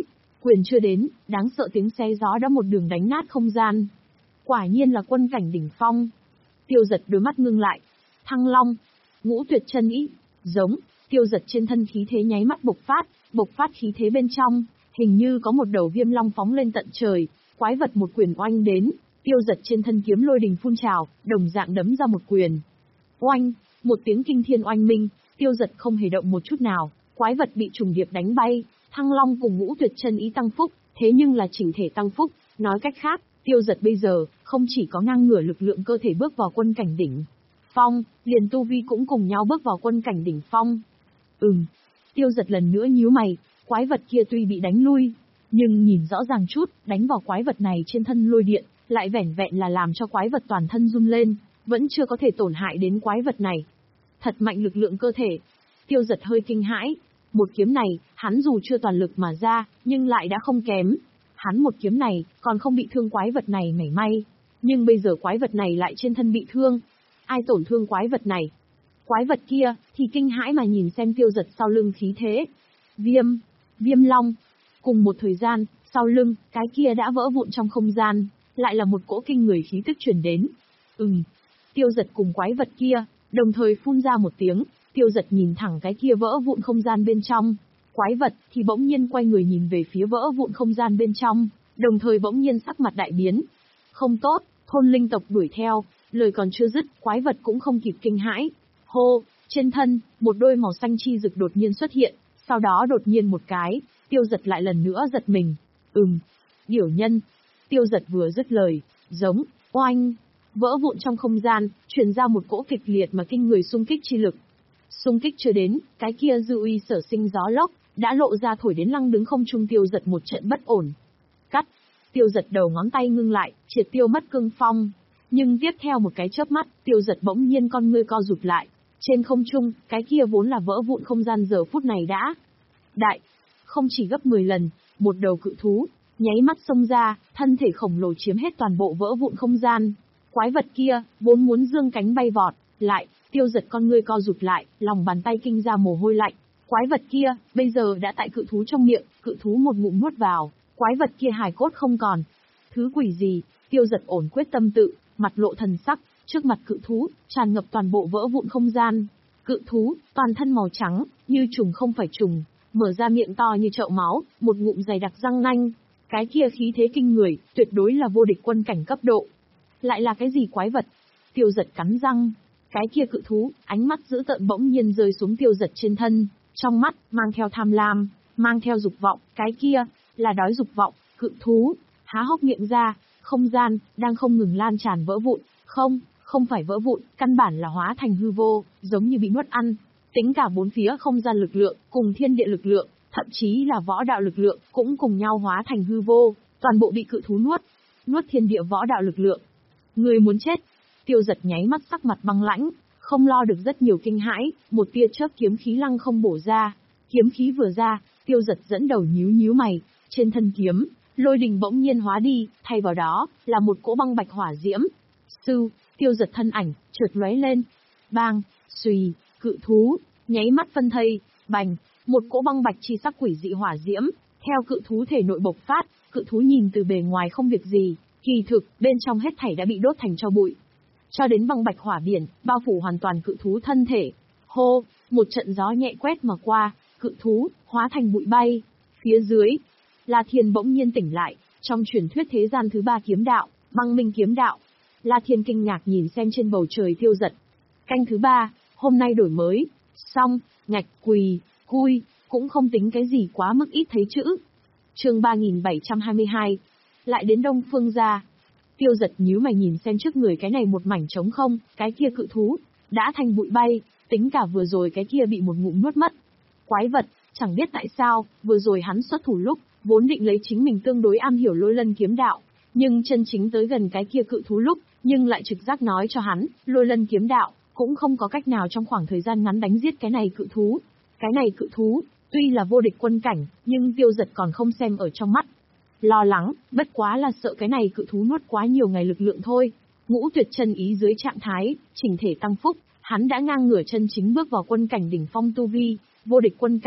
Quyền chưa đến, đáng sợ tiếng xé gió đã một đường đánh nát không gian. Quả nhiên là quân cảnh đỉnh phong. Tiêu Dật đôi mắt ngưng lại. Thăng Long, Ngũ Tuyệt Chân Ý, giống. Tiêu Dật trên thân khí thế nháy mắt bộc phát, bộc phát khí thế bên trong, hình như có một đầu viêm long phóng lên tận trời, quái vật một quyền oanh đến, Tiêu Dật trên thân kiếm lôi đình phun trào, đồng dạng đấm ra một quyền. Oanh, một tiếng kinh thiên oanh minh, Tiêu Dật không hề động một chút nào, quái vật bị trùng điệp đánh bay, Thăng Long cùng Ngũ Tuyệt Chân Ý tăng phúc, thế nhưng là chỉnh thể tăng phúc, nói cách khác, Tiêu Dật bây giờ không chỉ có ngang ngửa lực lượng cơ thể bước vào quân cảnh đỉnh phong, liền tu vi cũng cùng nhau bước vào quân cảnh đỉnh phong. Ừm. Tiêu Dật lần nữa nhíu mày, quái vật kia tuy bị đánh lui, nhưng nhìn rõ ràng chút, đánh vào quái vật này trên thân lôi điện, lại vẻn vẹn là làm cho quái vật toàn thân run lên, vẫn chưa có thể tổn hại đến quái vật này. Thật mạnh lực lượng cơ thể. Tiêu Dật hơi kinh hãi, một kiếm này, hắn dù chưa toàn lực mà ra, nhưng lại đã không kém. Hắn một kiếm này, còn không bị thương quái vật này mảy may, nhưng bây giờ quái vật này lại trên thân bị thương. Ai tổn thương quái vật này? Quái vật kia, thì kinh hãi mà nhìn xem Tiêu Dật sau lưng khí thế. Viêm, Viêm Long. Cùng một thời gian, sau lưng, cái kia đã vỡ vụn trong không gian, lại là một cỗ kinh người khí tức truyền đến. Ừm. Tiêu Dật cùng quái vật kia, đồng thời phun ra một tiếng, Tiêu Dật nhìn thẳng cái kia vỡ vụn không gian bên trong. Quái vật thì bỗng nhiên quay người nhìn về phía vỡ vụn không gian bên trong, đồng thời bỗng nhiên sắc mặt đại biến. Không tốt, thôn linh tộc đuổi theo, lời còn chưa dứt, quái vật cũng không kịp kinh hãi. Hô, trên thân, một đôi màu xanh chi rực đột nhiên xuất hiện, sau đó đột nhiên một cái, Tiêu Dật lại lần nữa giật mình. Ừm, điểu nhân. Tiêu Dật vừa dứt lời, giống, oanh, vỡ vụn trong không gian, truyền ra một cỗ kịch liệt mà kinh người xung kích chi lực. Xung kích chưa đến, cái kia dư uy sở sinh gió lốc, đã lộ ra thổi đến lăng đứng không trung Tiêu Dật một trận bất ổn. Cắt, Tiêu Dật đầu ngón tay ngưng lại, triệt tiêu mất cương phong. Nhưng tiếp theo một cái chớp mắt, Tiêu Dật bỗng nhiên con ngươi co rụt lại. Trên không trung, cái kia vốn là vỡ vụn không gian giờ phút này đã đại, không chỉ gấp mười lần, một đầu cự thú, nháy mắt xông ra, thân thể khổng lồ chiếm hết toàn bộ vỡ vụn không gian. Quái vật kia, vốn muốn dương cánh bay vọt, lại, Tiêu Dật con ngươi co rụt lại, lòng bàn tay kinh ra mồ hôi lạnh. Quái vật kia, bây giờ đã tại cự thú trong miệng, cự thú một ngụm nuốt vào, quái vật kia hài cốt không còn. Thứ quỷ gì? Tiêu Dật ổn quyết tâm tự, mặt lộ thần sắc, trước mặt cự thú, tràn ngập toàn bộ vỡ vụn không gian. Cự thú, toàn thân màu trắng, như trùng không phải trùng, mở ra miệng to như chậu máu, một ngụm dày đặc răng nanh. Cái kia khí thế kinh người, tuyệt đối là vô địch quân cảnh cấp độ. Lại là cái gì quái vật? Tiêu Dật cắn răng. Cái kia cự thú, ánh mắt dữ tợn bỗng nhiên rơi xuống Tiêu Dật trên thân, trong mắt, mang theo tham lam, mang theo dục vọng, cái kia, là đói dục vọng, cự thú, há hốc miệng ra, không gian, đang không ngừng lan tràn vỡ vụn, không, không phải vỡ vụn, căn bản là hóa thành hư vô, giống như bị nuốt ăn. Tính cả bốn phía không gian lực lượng, cùng thiên địa lực lượng, thậm chí là võ đạo lực lượng, cũng cùng nhau hóa thành hư vô, toàn bộ bị cự thú nuốt, nuốt thiên địa võ đạo lực lượng. Người muốn chết. Tiêu Dật nháy mắt sắc mặt băng lãnh, không lo được rất nhiều kinh hãi, một tia chớp kiếm khí lăng không bổ ra. Kiếm khí vừa ra, Tiêu Dật dẫn đầu nhíu nhíu mày, trên thân kiếm, lôi đình bỗng nhiên hóa đi, thay vào đó, là một cỗ băng bạch hỏa diễm. Sư, Tiêu Dật thân ảnh, chợt lóe lên. Bang, xùy, cự thú, nháy mắt phân thây, bành, một cỗ băng bạch chi sắc quỷ dị hỏa diễm, theo cự thú thể nội bộc phát, cự thú nhìn từ bề ngoài không việc gì, kỳ thực, bên trong hết thảy đã bị đốt thành tro bụi. Cho đến băng bạch hỏa biển, bao phủ hoàn toàn cự thú thân thể. Hô, một trận gió nhẹ quét mà qua, cự thú, hóa thành bụi bay. Phía dưới, La Thiên bỗng nhiên tỉnh lại, trong truyền thuyết thế gian thứ ba kiếm đạo, băng minh kiếm đạo. La Thiên kinh ngạc nhìn xem trên bầu trời Tiêu Dật. Canh thứ ba, hôm nay đổi mới, xong, ngạch, quỳ, cui, cũng không tính cái gì quá mức ít thấy chữ. Chương ba nghìn bảy trăm hai mươi hai, lại đến Đông Phương gia. Tiêu Dật nhíu mày nhìn xem trước người cái này một mảnh trống không, cái kia cự thú, đã thành bụi bay, tính cả vừa rồi cái kia bị một ngụm nuốt mất. Quái vật, chẳng biết tại sao, vừa rồi hắn xuất thủ lúc, vốn định lấy chính mình tương đối am hiểu lôi lân kiếm đạo, nhưng chân chính tới gần cái kia cự thú lúc, nhưng lại trực giác nói cho hắn, lôi lân kiếm đạo, cũng không có cách nào trong khoảng thời gian ngắn đánh giết cái này cự thú. Cái này cự thú, tuy là vô địch quân cảnh, nhưng Tiêu Dật còn không xem ở trong mắt. Lo lắng, bất quá là sợ cái này cự thú nuốt quá nhiều ngày lực lượng thôi. Ngũ Tuyệt Chân Ý dưới trạng thái, chỉnh thể tăng phúc, hắn đã ngang ngửa chân chính bước vào quân cảnh đỉnh phong tu vi, vô địch quân cảnh.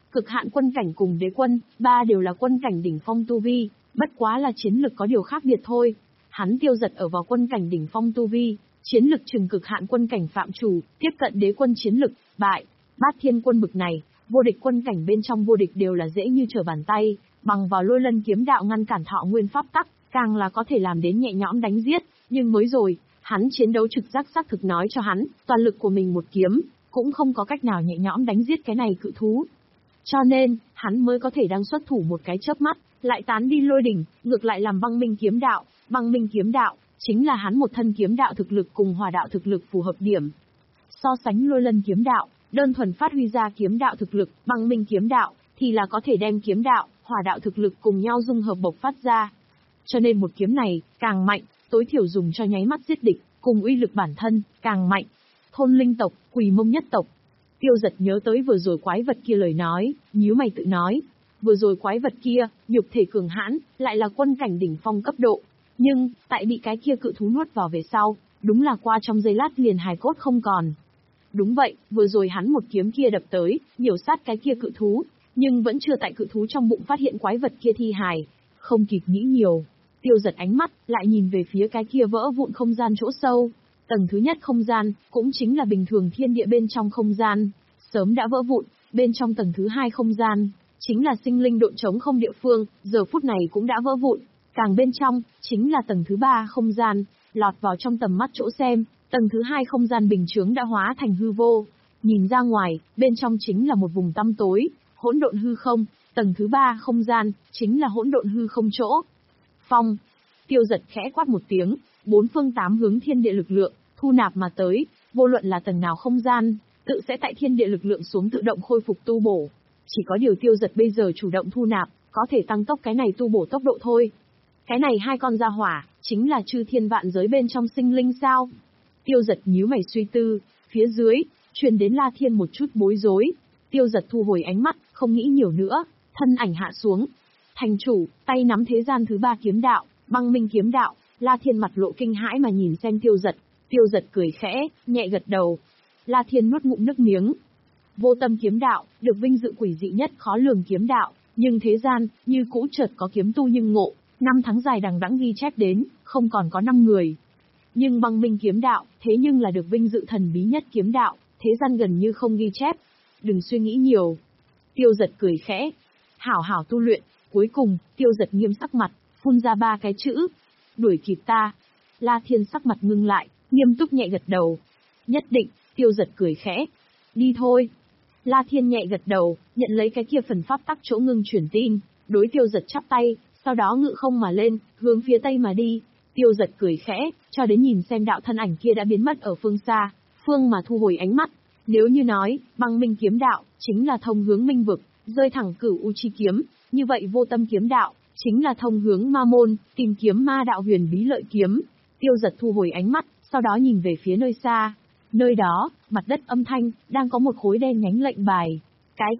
cực hạn quân cảnh cùng đế quân, ba đều là quân cảnh đỉnh phong tu vi, bất quá là chiến lực có điều khác biệt thôi. Hắn Tiêu Giật ở vào quân cảnh đỉnh phong tu vi, chiến lực chừng cực hạn quân cảnh phạm chủ, tiếp cận đế quân chiến lực, bại. Bát thiên quân bực này, vô địch quân cảnh bên trong vô địch đều là dễ như trở bàn tay, bằng vào lôi lân kiếm đạo ngăn cản thọ nguyên pháp tắc, càng là có thể làm đến nhẹ nhõm đánh giết, nhưng mới rồi, hắn chiến đấu trực giác xác thực nói cho hắn, toàn lực của mình một kiếm, cũng không có cách nào nhẹ nhõm đánh giết cái này cự thú. Cho nên, hắn mới có thể đang xuất thủ một cái chớp mắt, lại tán đi lôi đỉnh, ngược lại làm băng minh kiếm đạo, băng minh kiếm đạo, chính là hắn một thân kiếm đạo thực lực cùng hỏa đạo thực lực phù hợp điểm. So sánh lôi lân kiếm đạo, đơn thuần phát huy ra kiếm đạo thực lực, băng minh kiếm đạo, thì là có thể đem kiếm đạo, hỏa đạo thực lực cùng nhau dung hợp bộc phát ra. Cho nên một kiếm này, càng mạnh, tối thiểu dùng cho nháy mắt giết địch, cùng uy lực bản thân, càng mạnh. Thôn linh tộc, Quỳ Mông nhất tộc. Tiêu Giật nhớ tới vừa rồi quái vật kia lời nói, nhíu mày tự nói. Vừa rồi quái vật kia, nhục thể cường hãn, lại là quân cảnh đỉnh phong cấp độ. Nhưng, tại bị cái kia cự thú nuốt vào về sau, đúng là qua trong giây lát liền hài cốt không còn. Đúng vậy, vừa rồi hắn một kiếm kia đập tới, nhiễu sát cái kia cự thú, nhưng vẫn chưa tại cự thú trong bụng phát hiện quái vật kia thi hài. Không kịp nghĩ nhiều, Tiêu Giật ánh mắt, lại nhìn về phía cái kia vỡ vụn không gian chỗ sâu. Tầng thứ nhất không gian, cũng chính là bình thường thiên địa bên trong không gian, sớm đã vỡ vụn, bên trong tầng thứ hai không gian, chính là sinh linh độn trống không địa phương, giờ phút này cũng đã vỡ vụn. Càng bên trong, chính là tầng thứ ba không gian, lọt vào trong tầm mắt chỗ xem, tầng thứ hai không gian bình chướng đã hóa thành hư vô. Nhìn ra ngoài, bên trong chính là một vùng tăm tối, hỗn độn hư không, tầng thứ ba không gian, chính là hỗn độn hư không chỗ. Phong, Tiêu Giật khẽ quát một tiếng, bốn phương tám hướng thiên địa lực lượng, thu nạp mà tới, vô luận là tầng nào không gian, tự sẽ tại thiên địa lực lượng xuống tự động khôi phục tu bổ. Chỉ có điều Tiêu Giật bây giờ chủ động thu nạp, có thể tăng tốc cái này tu bổ tốc độ thôi. Cái này hai con gia hỏa, chính là chư thiên vạn giới bên trong sinh linh sao? Tiêu Giật nhíu mày suy tư, phía dưới, truyền đến La Thiên một chút bối rối. Tiêu Giật thu hồi ánh mắt, không nghĩ nhiều nữa, thân ảnh hạ xuống. Thành chủ, tay nắm thế gian thứ ba kiếm đạo, băng minh kiếm đạo, La Thiên mặt lộ kinh hãi mà nhìn xem Tiêu Giật. Tiêu Giật cười khẽ, nhẹ gật đầu. La Thiên nuốt ngụm nước miếng. Vô tâm kiếm đạo, được vinh dự quỷ dị nhất khó lường kiếm đạo, nhưng thế gian, như cũ chợt có kiếm tu nhưng ngộ. Năm tháng dài đằng đẵng ghi chép đến, không còn có năm người. Nhưng băng minh kiếm đạo, thế nhưng là được vinh dự thần bí nhất kiếm đạo, thế gian gần như không ghi chép. Đừng suy nghĩ nhiều. Tiêu Giật cười khẽ. Hảo hảo tu luyện, cuối cùng, Tiêu Giật nghiêm sắc mặt, phun ra ba cái chữ. Đuổi kịp ta. La Thiên sắc mặt ngưng lại, nghiêm túc nhẹ gật đầu. Nhất định, Tiêu Giật cười khẽ. Đi thôi. La Thiên nhẹ gật đầu, nhận lấy cái kia phần pháp tắc chỗ ngưng truyền tin, đối Tiêu Giật chắp tay. Sau đó ngự không mà lên, hướng phía tây mà đi. Tiêu Giật cười khẽ, cho đến nhìn xem đạo thân ảnh kia đã biến mất ở phương xa, phương mà thu hồi ánh mắt. Nếu như nói, băng minh kiếm đạo, chính là thông hướng minh vực, rơi thẳng cửu u chi kiếm, như vậy vô tâm kiếm đạo, chính là thông hướng ma môn, tìm kiếm ma đạo huyền bí lợi kiếm. Tiêu Giật thu hồi ánh mắt, sau đó nhìn về phía nơi xa. Nơi đó, mặt đất âm thanh, đang có một khối đen nhánh lệnh bài,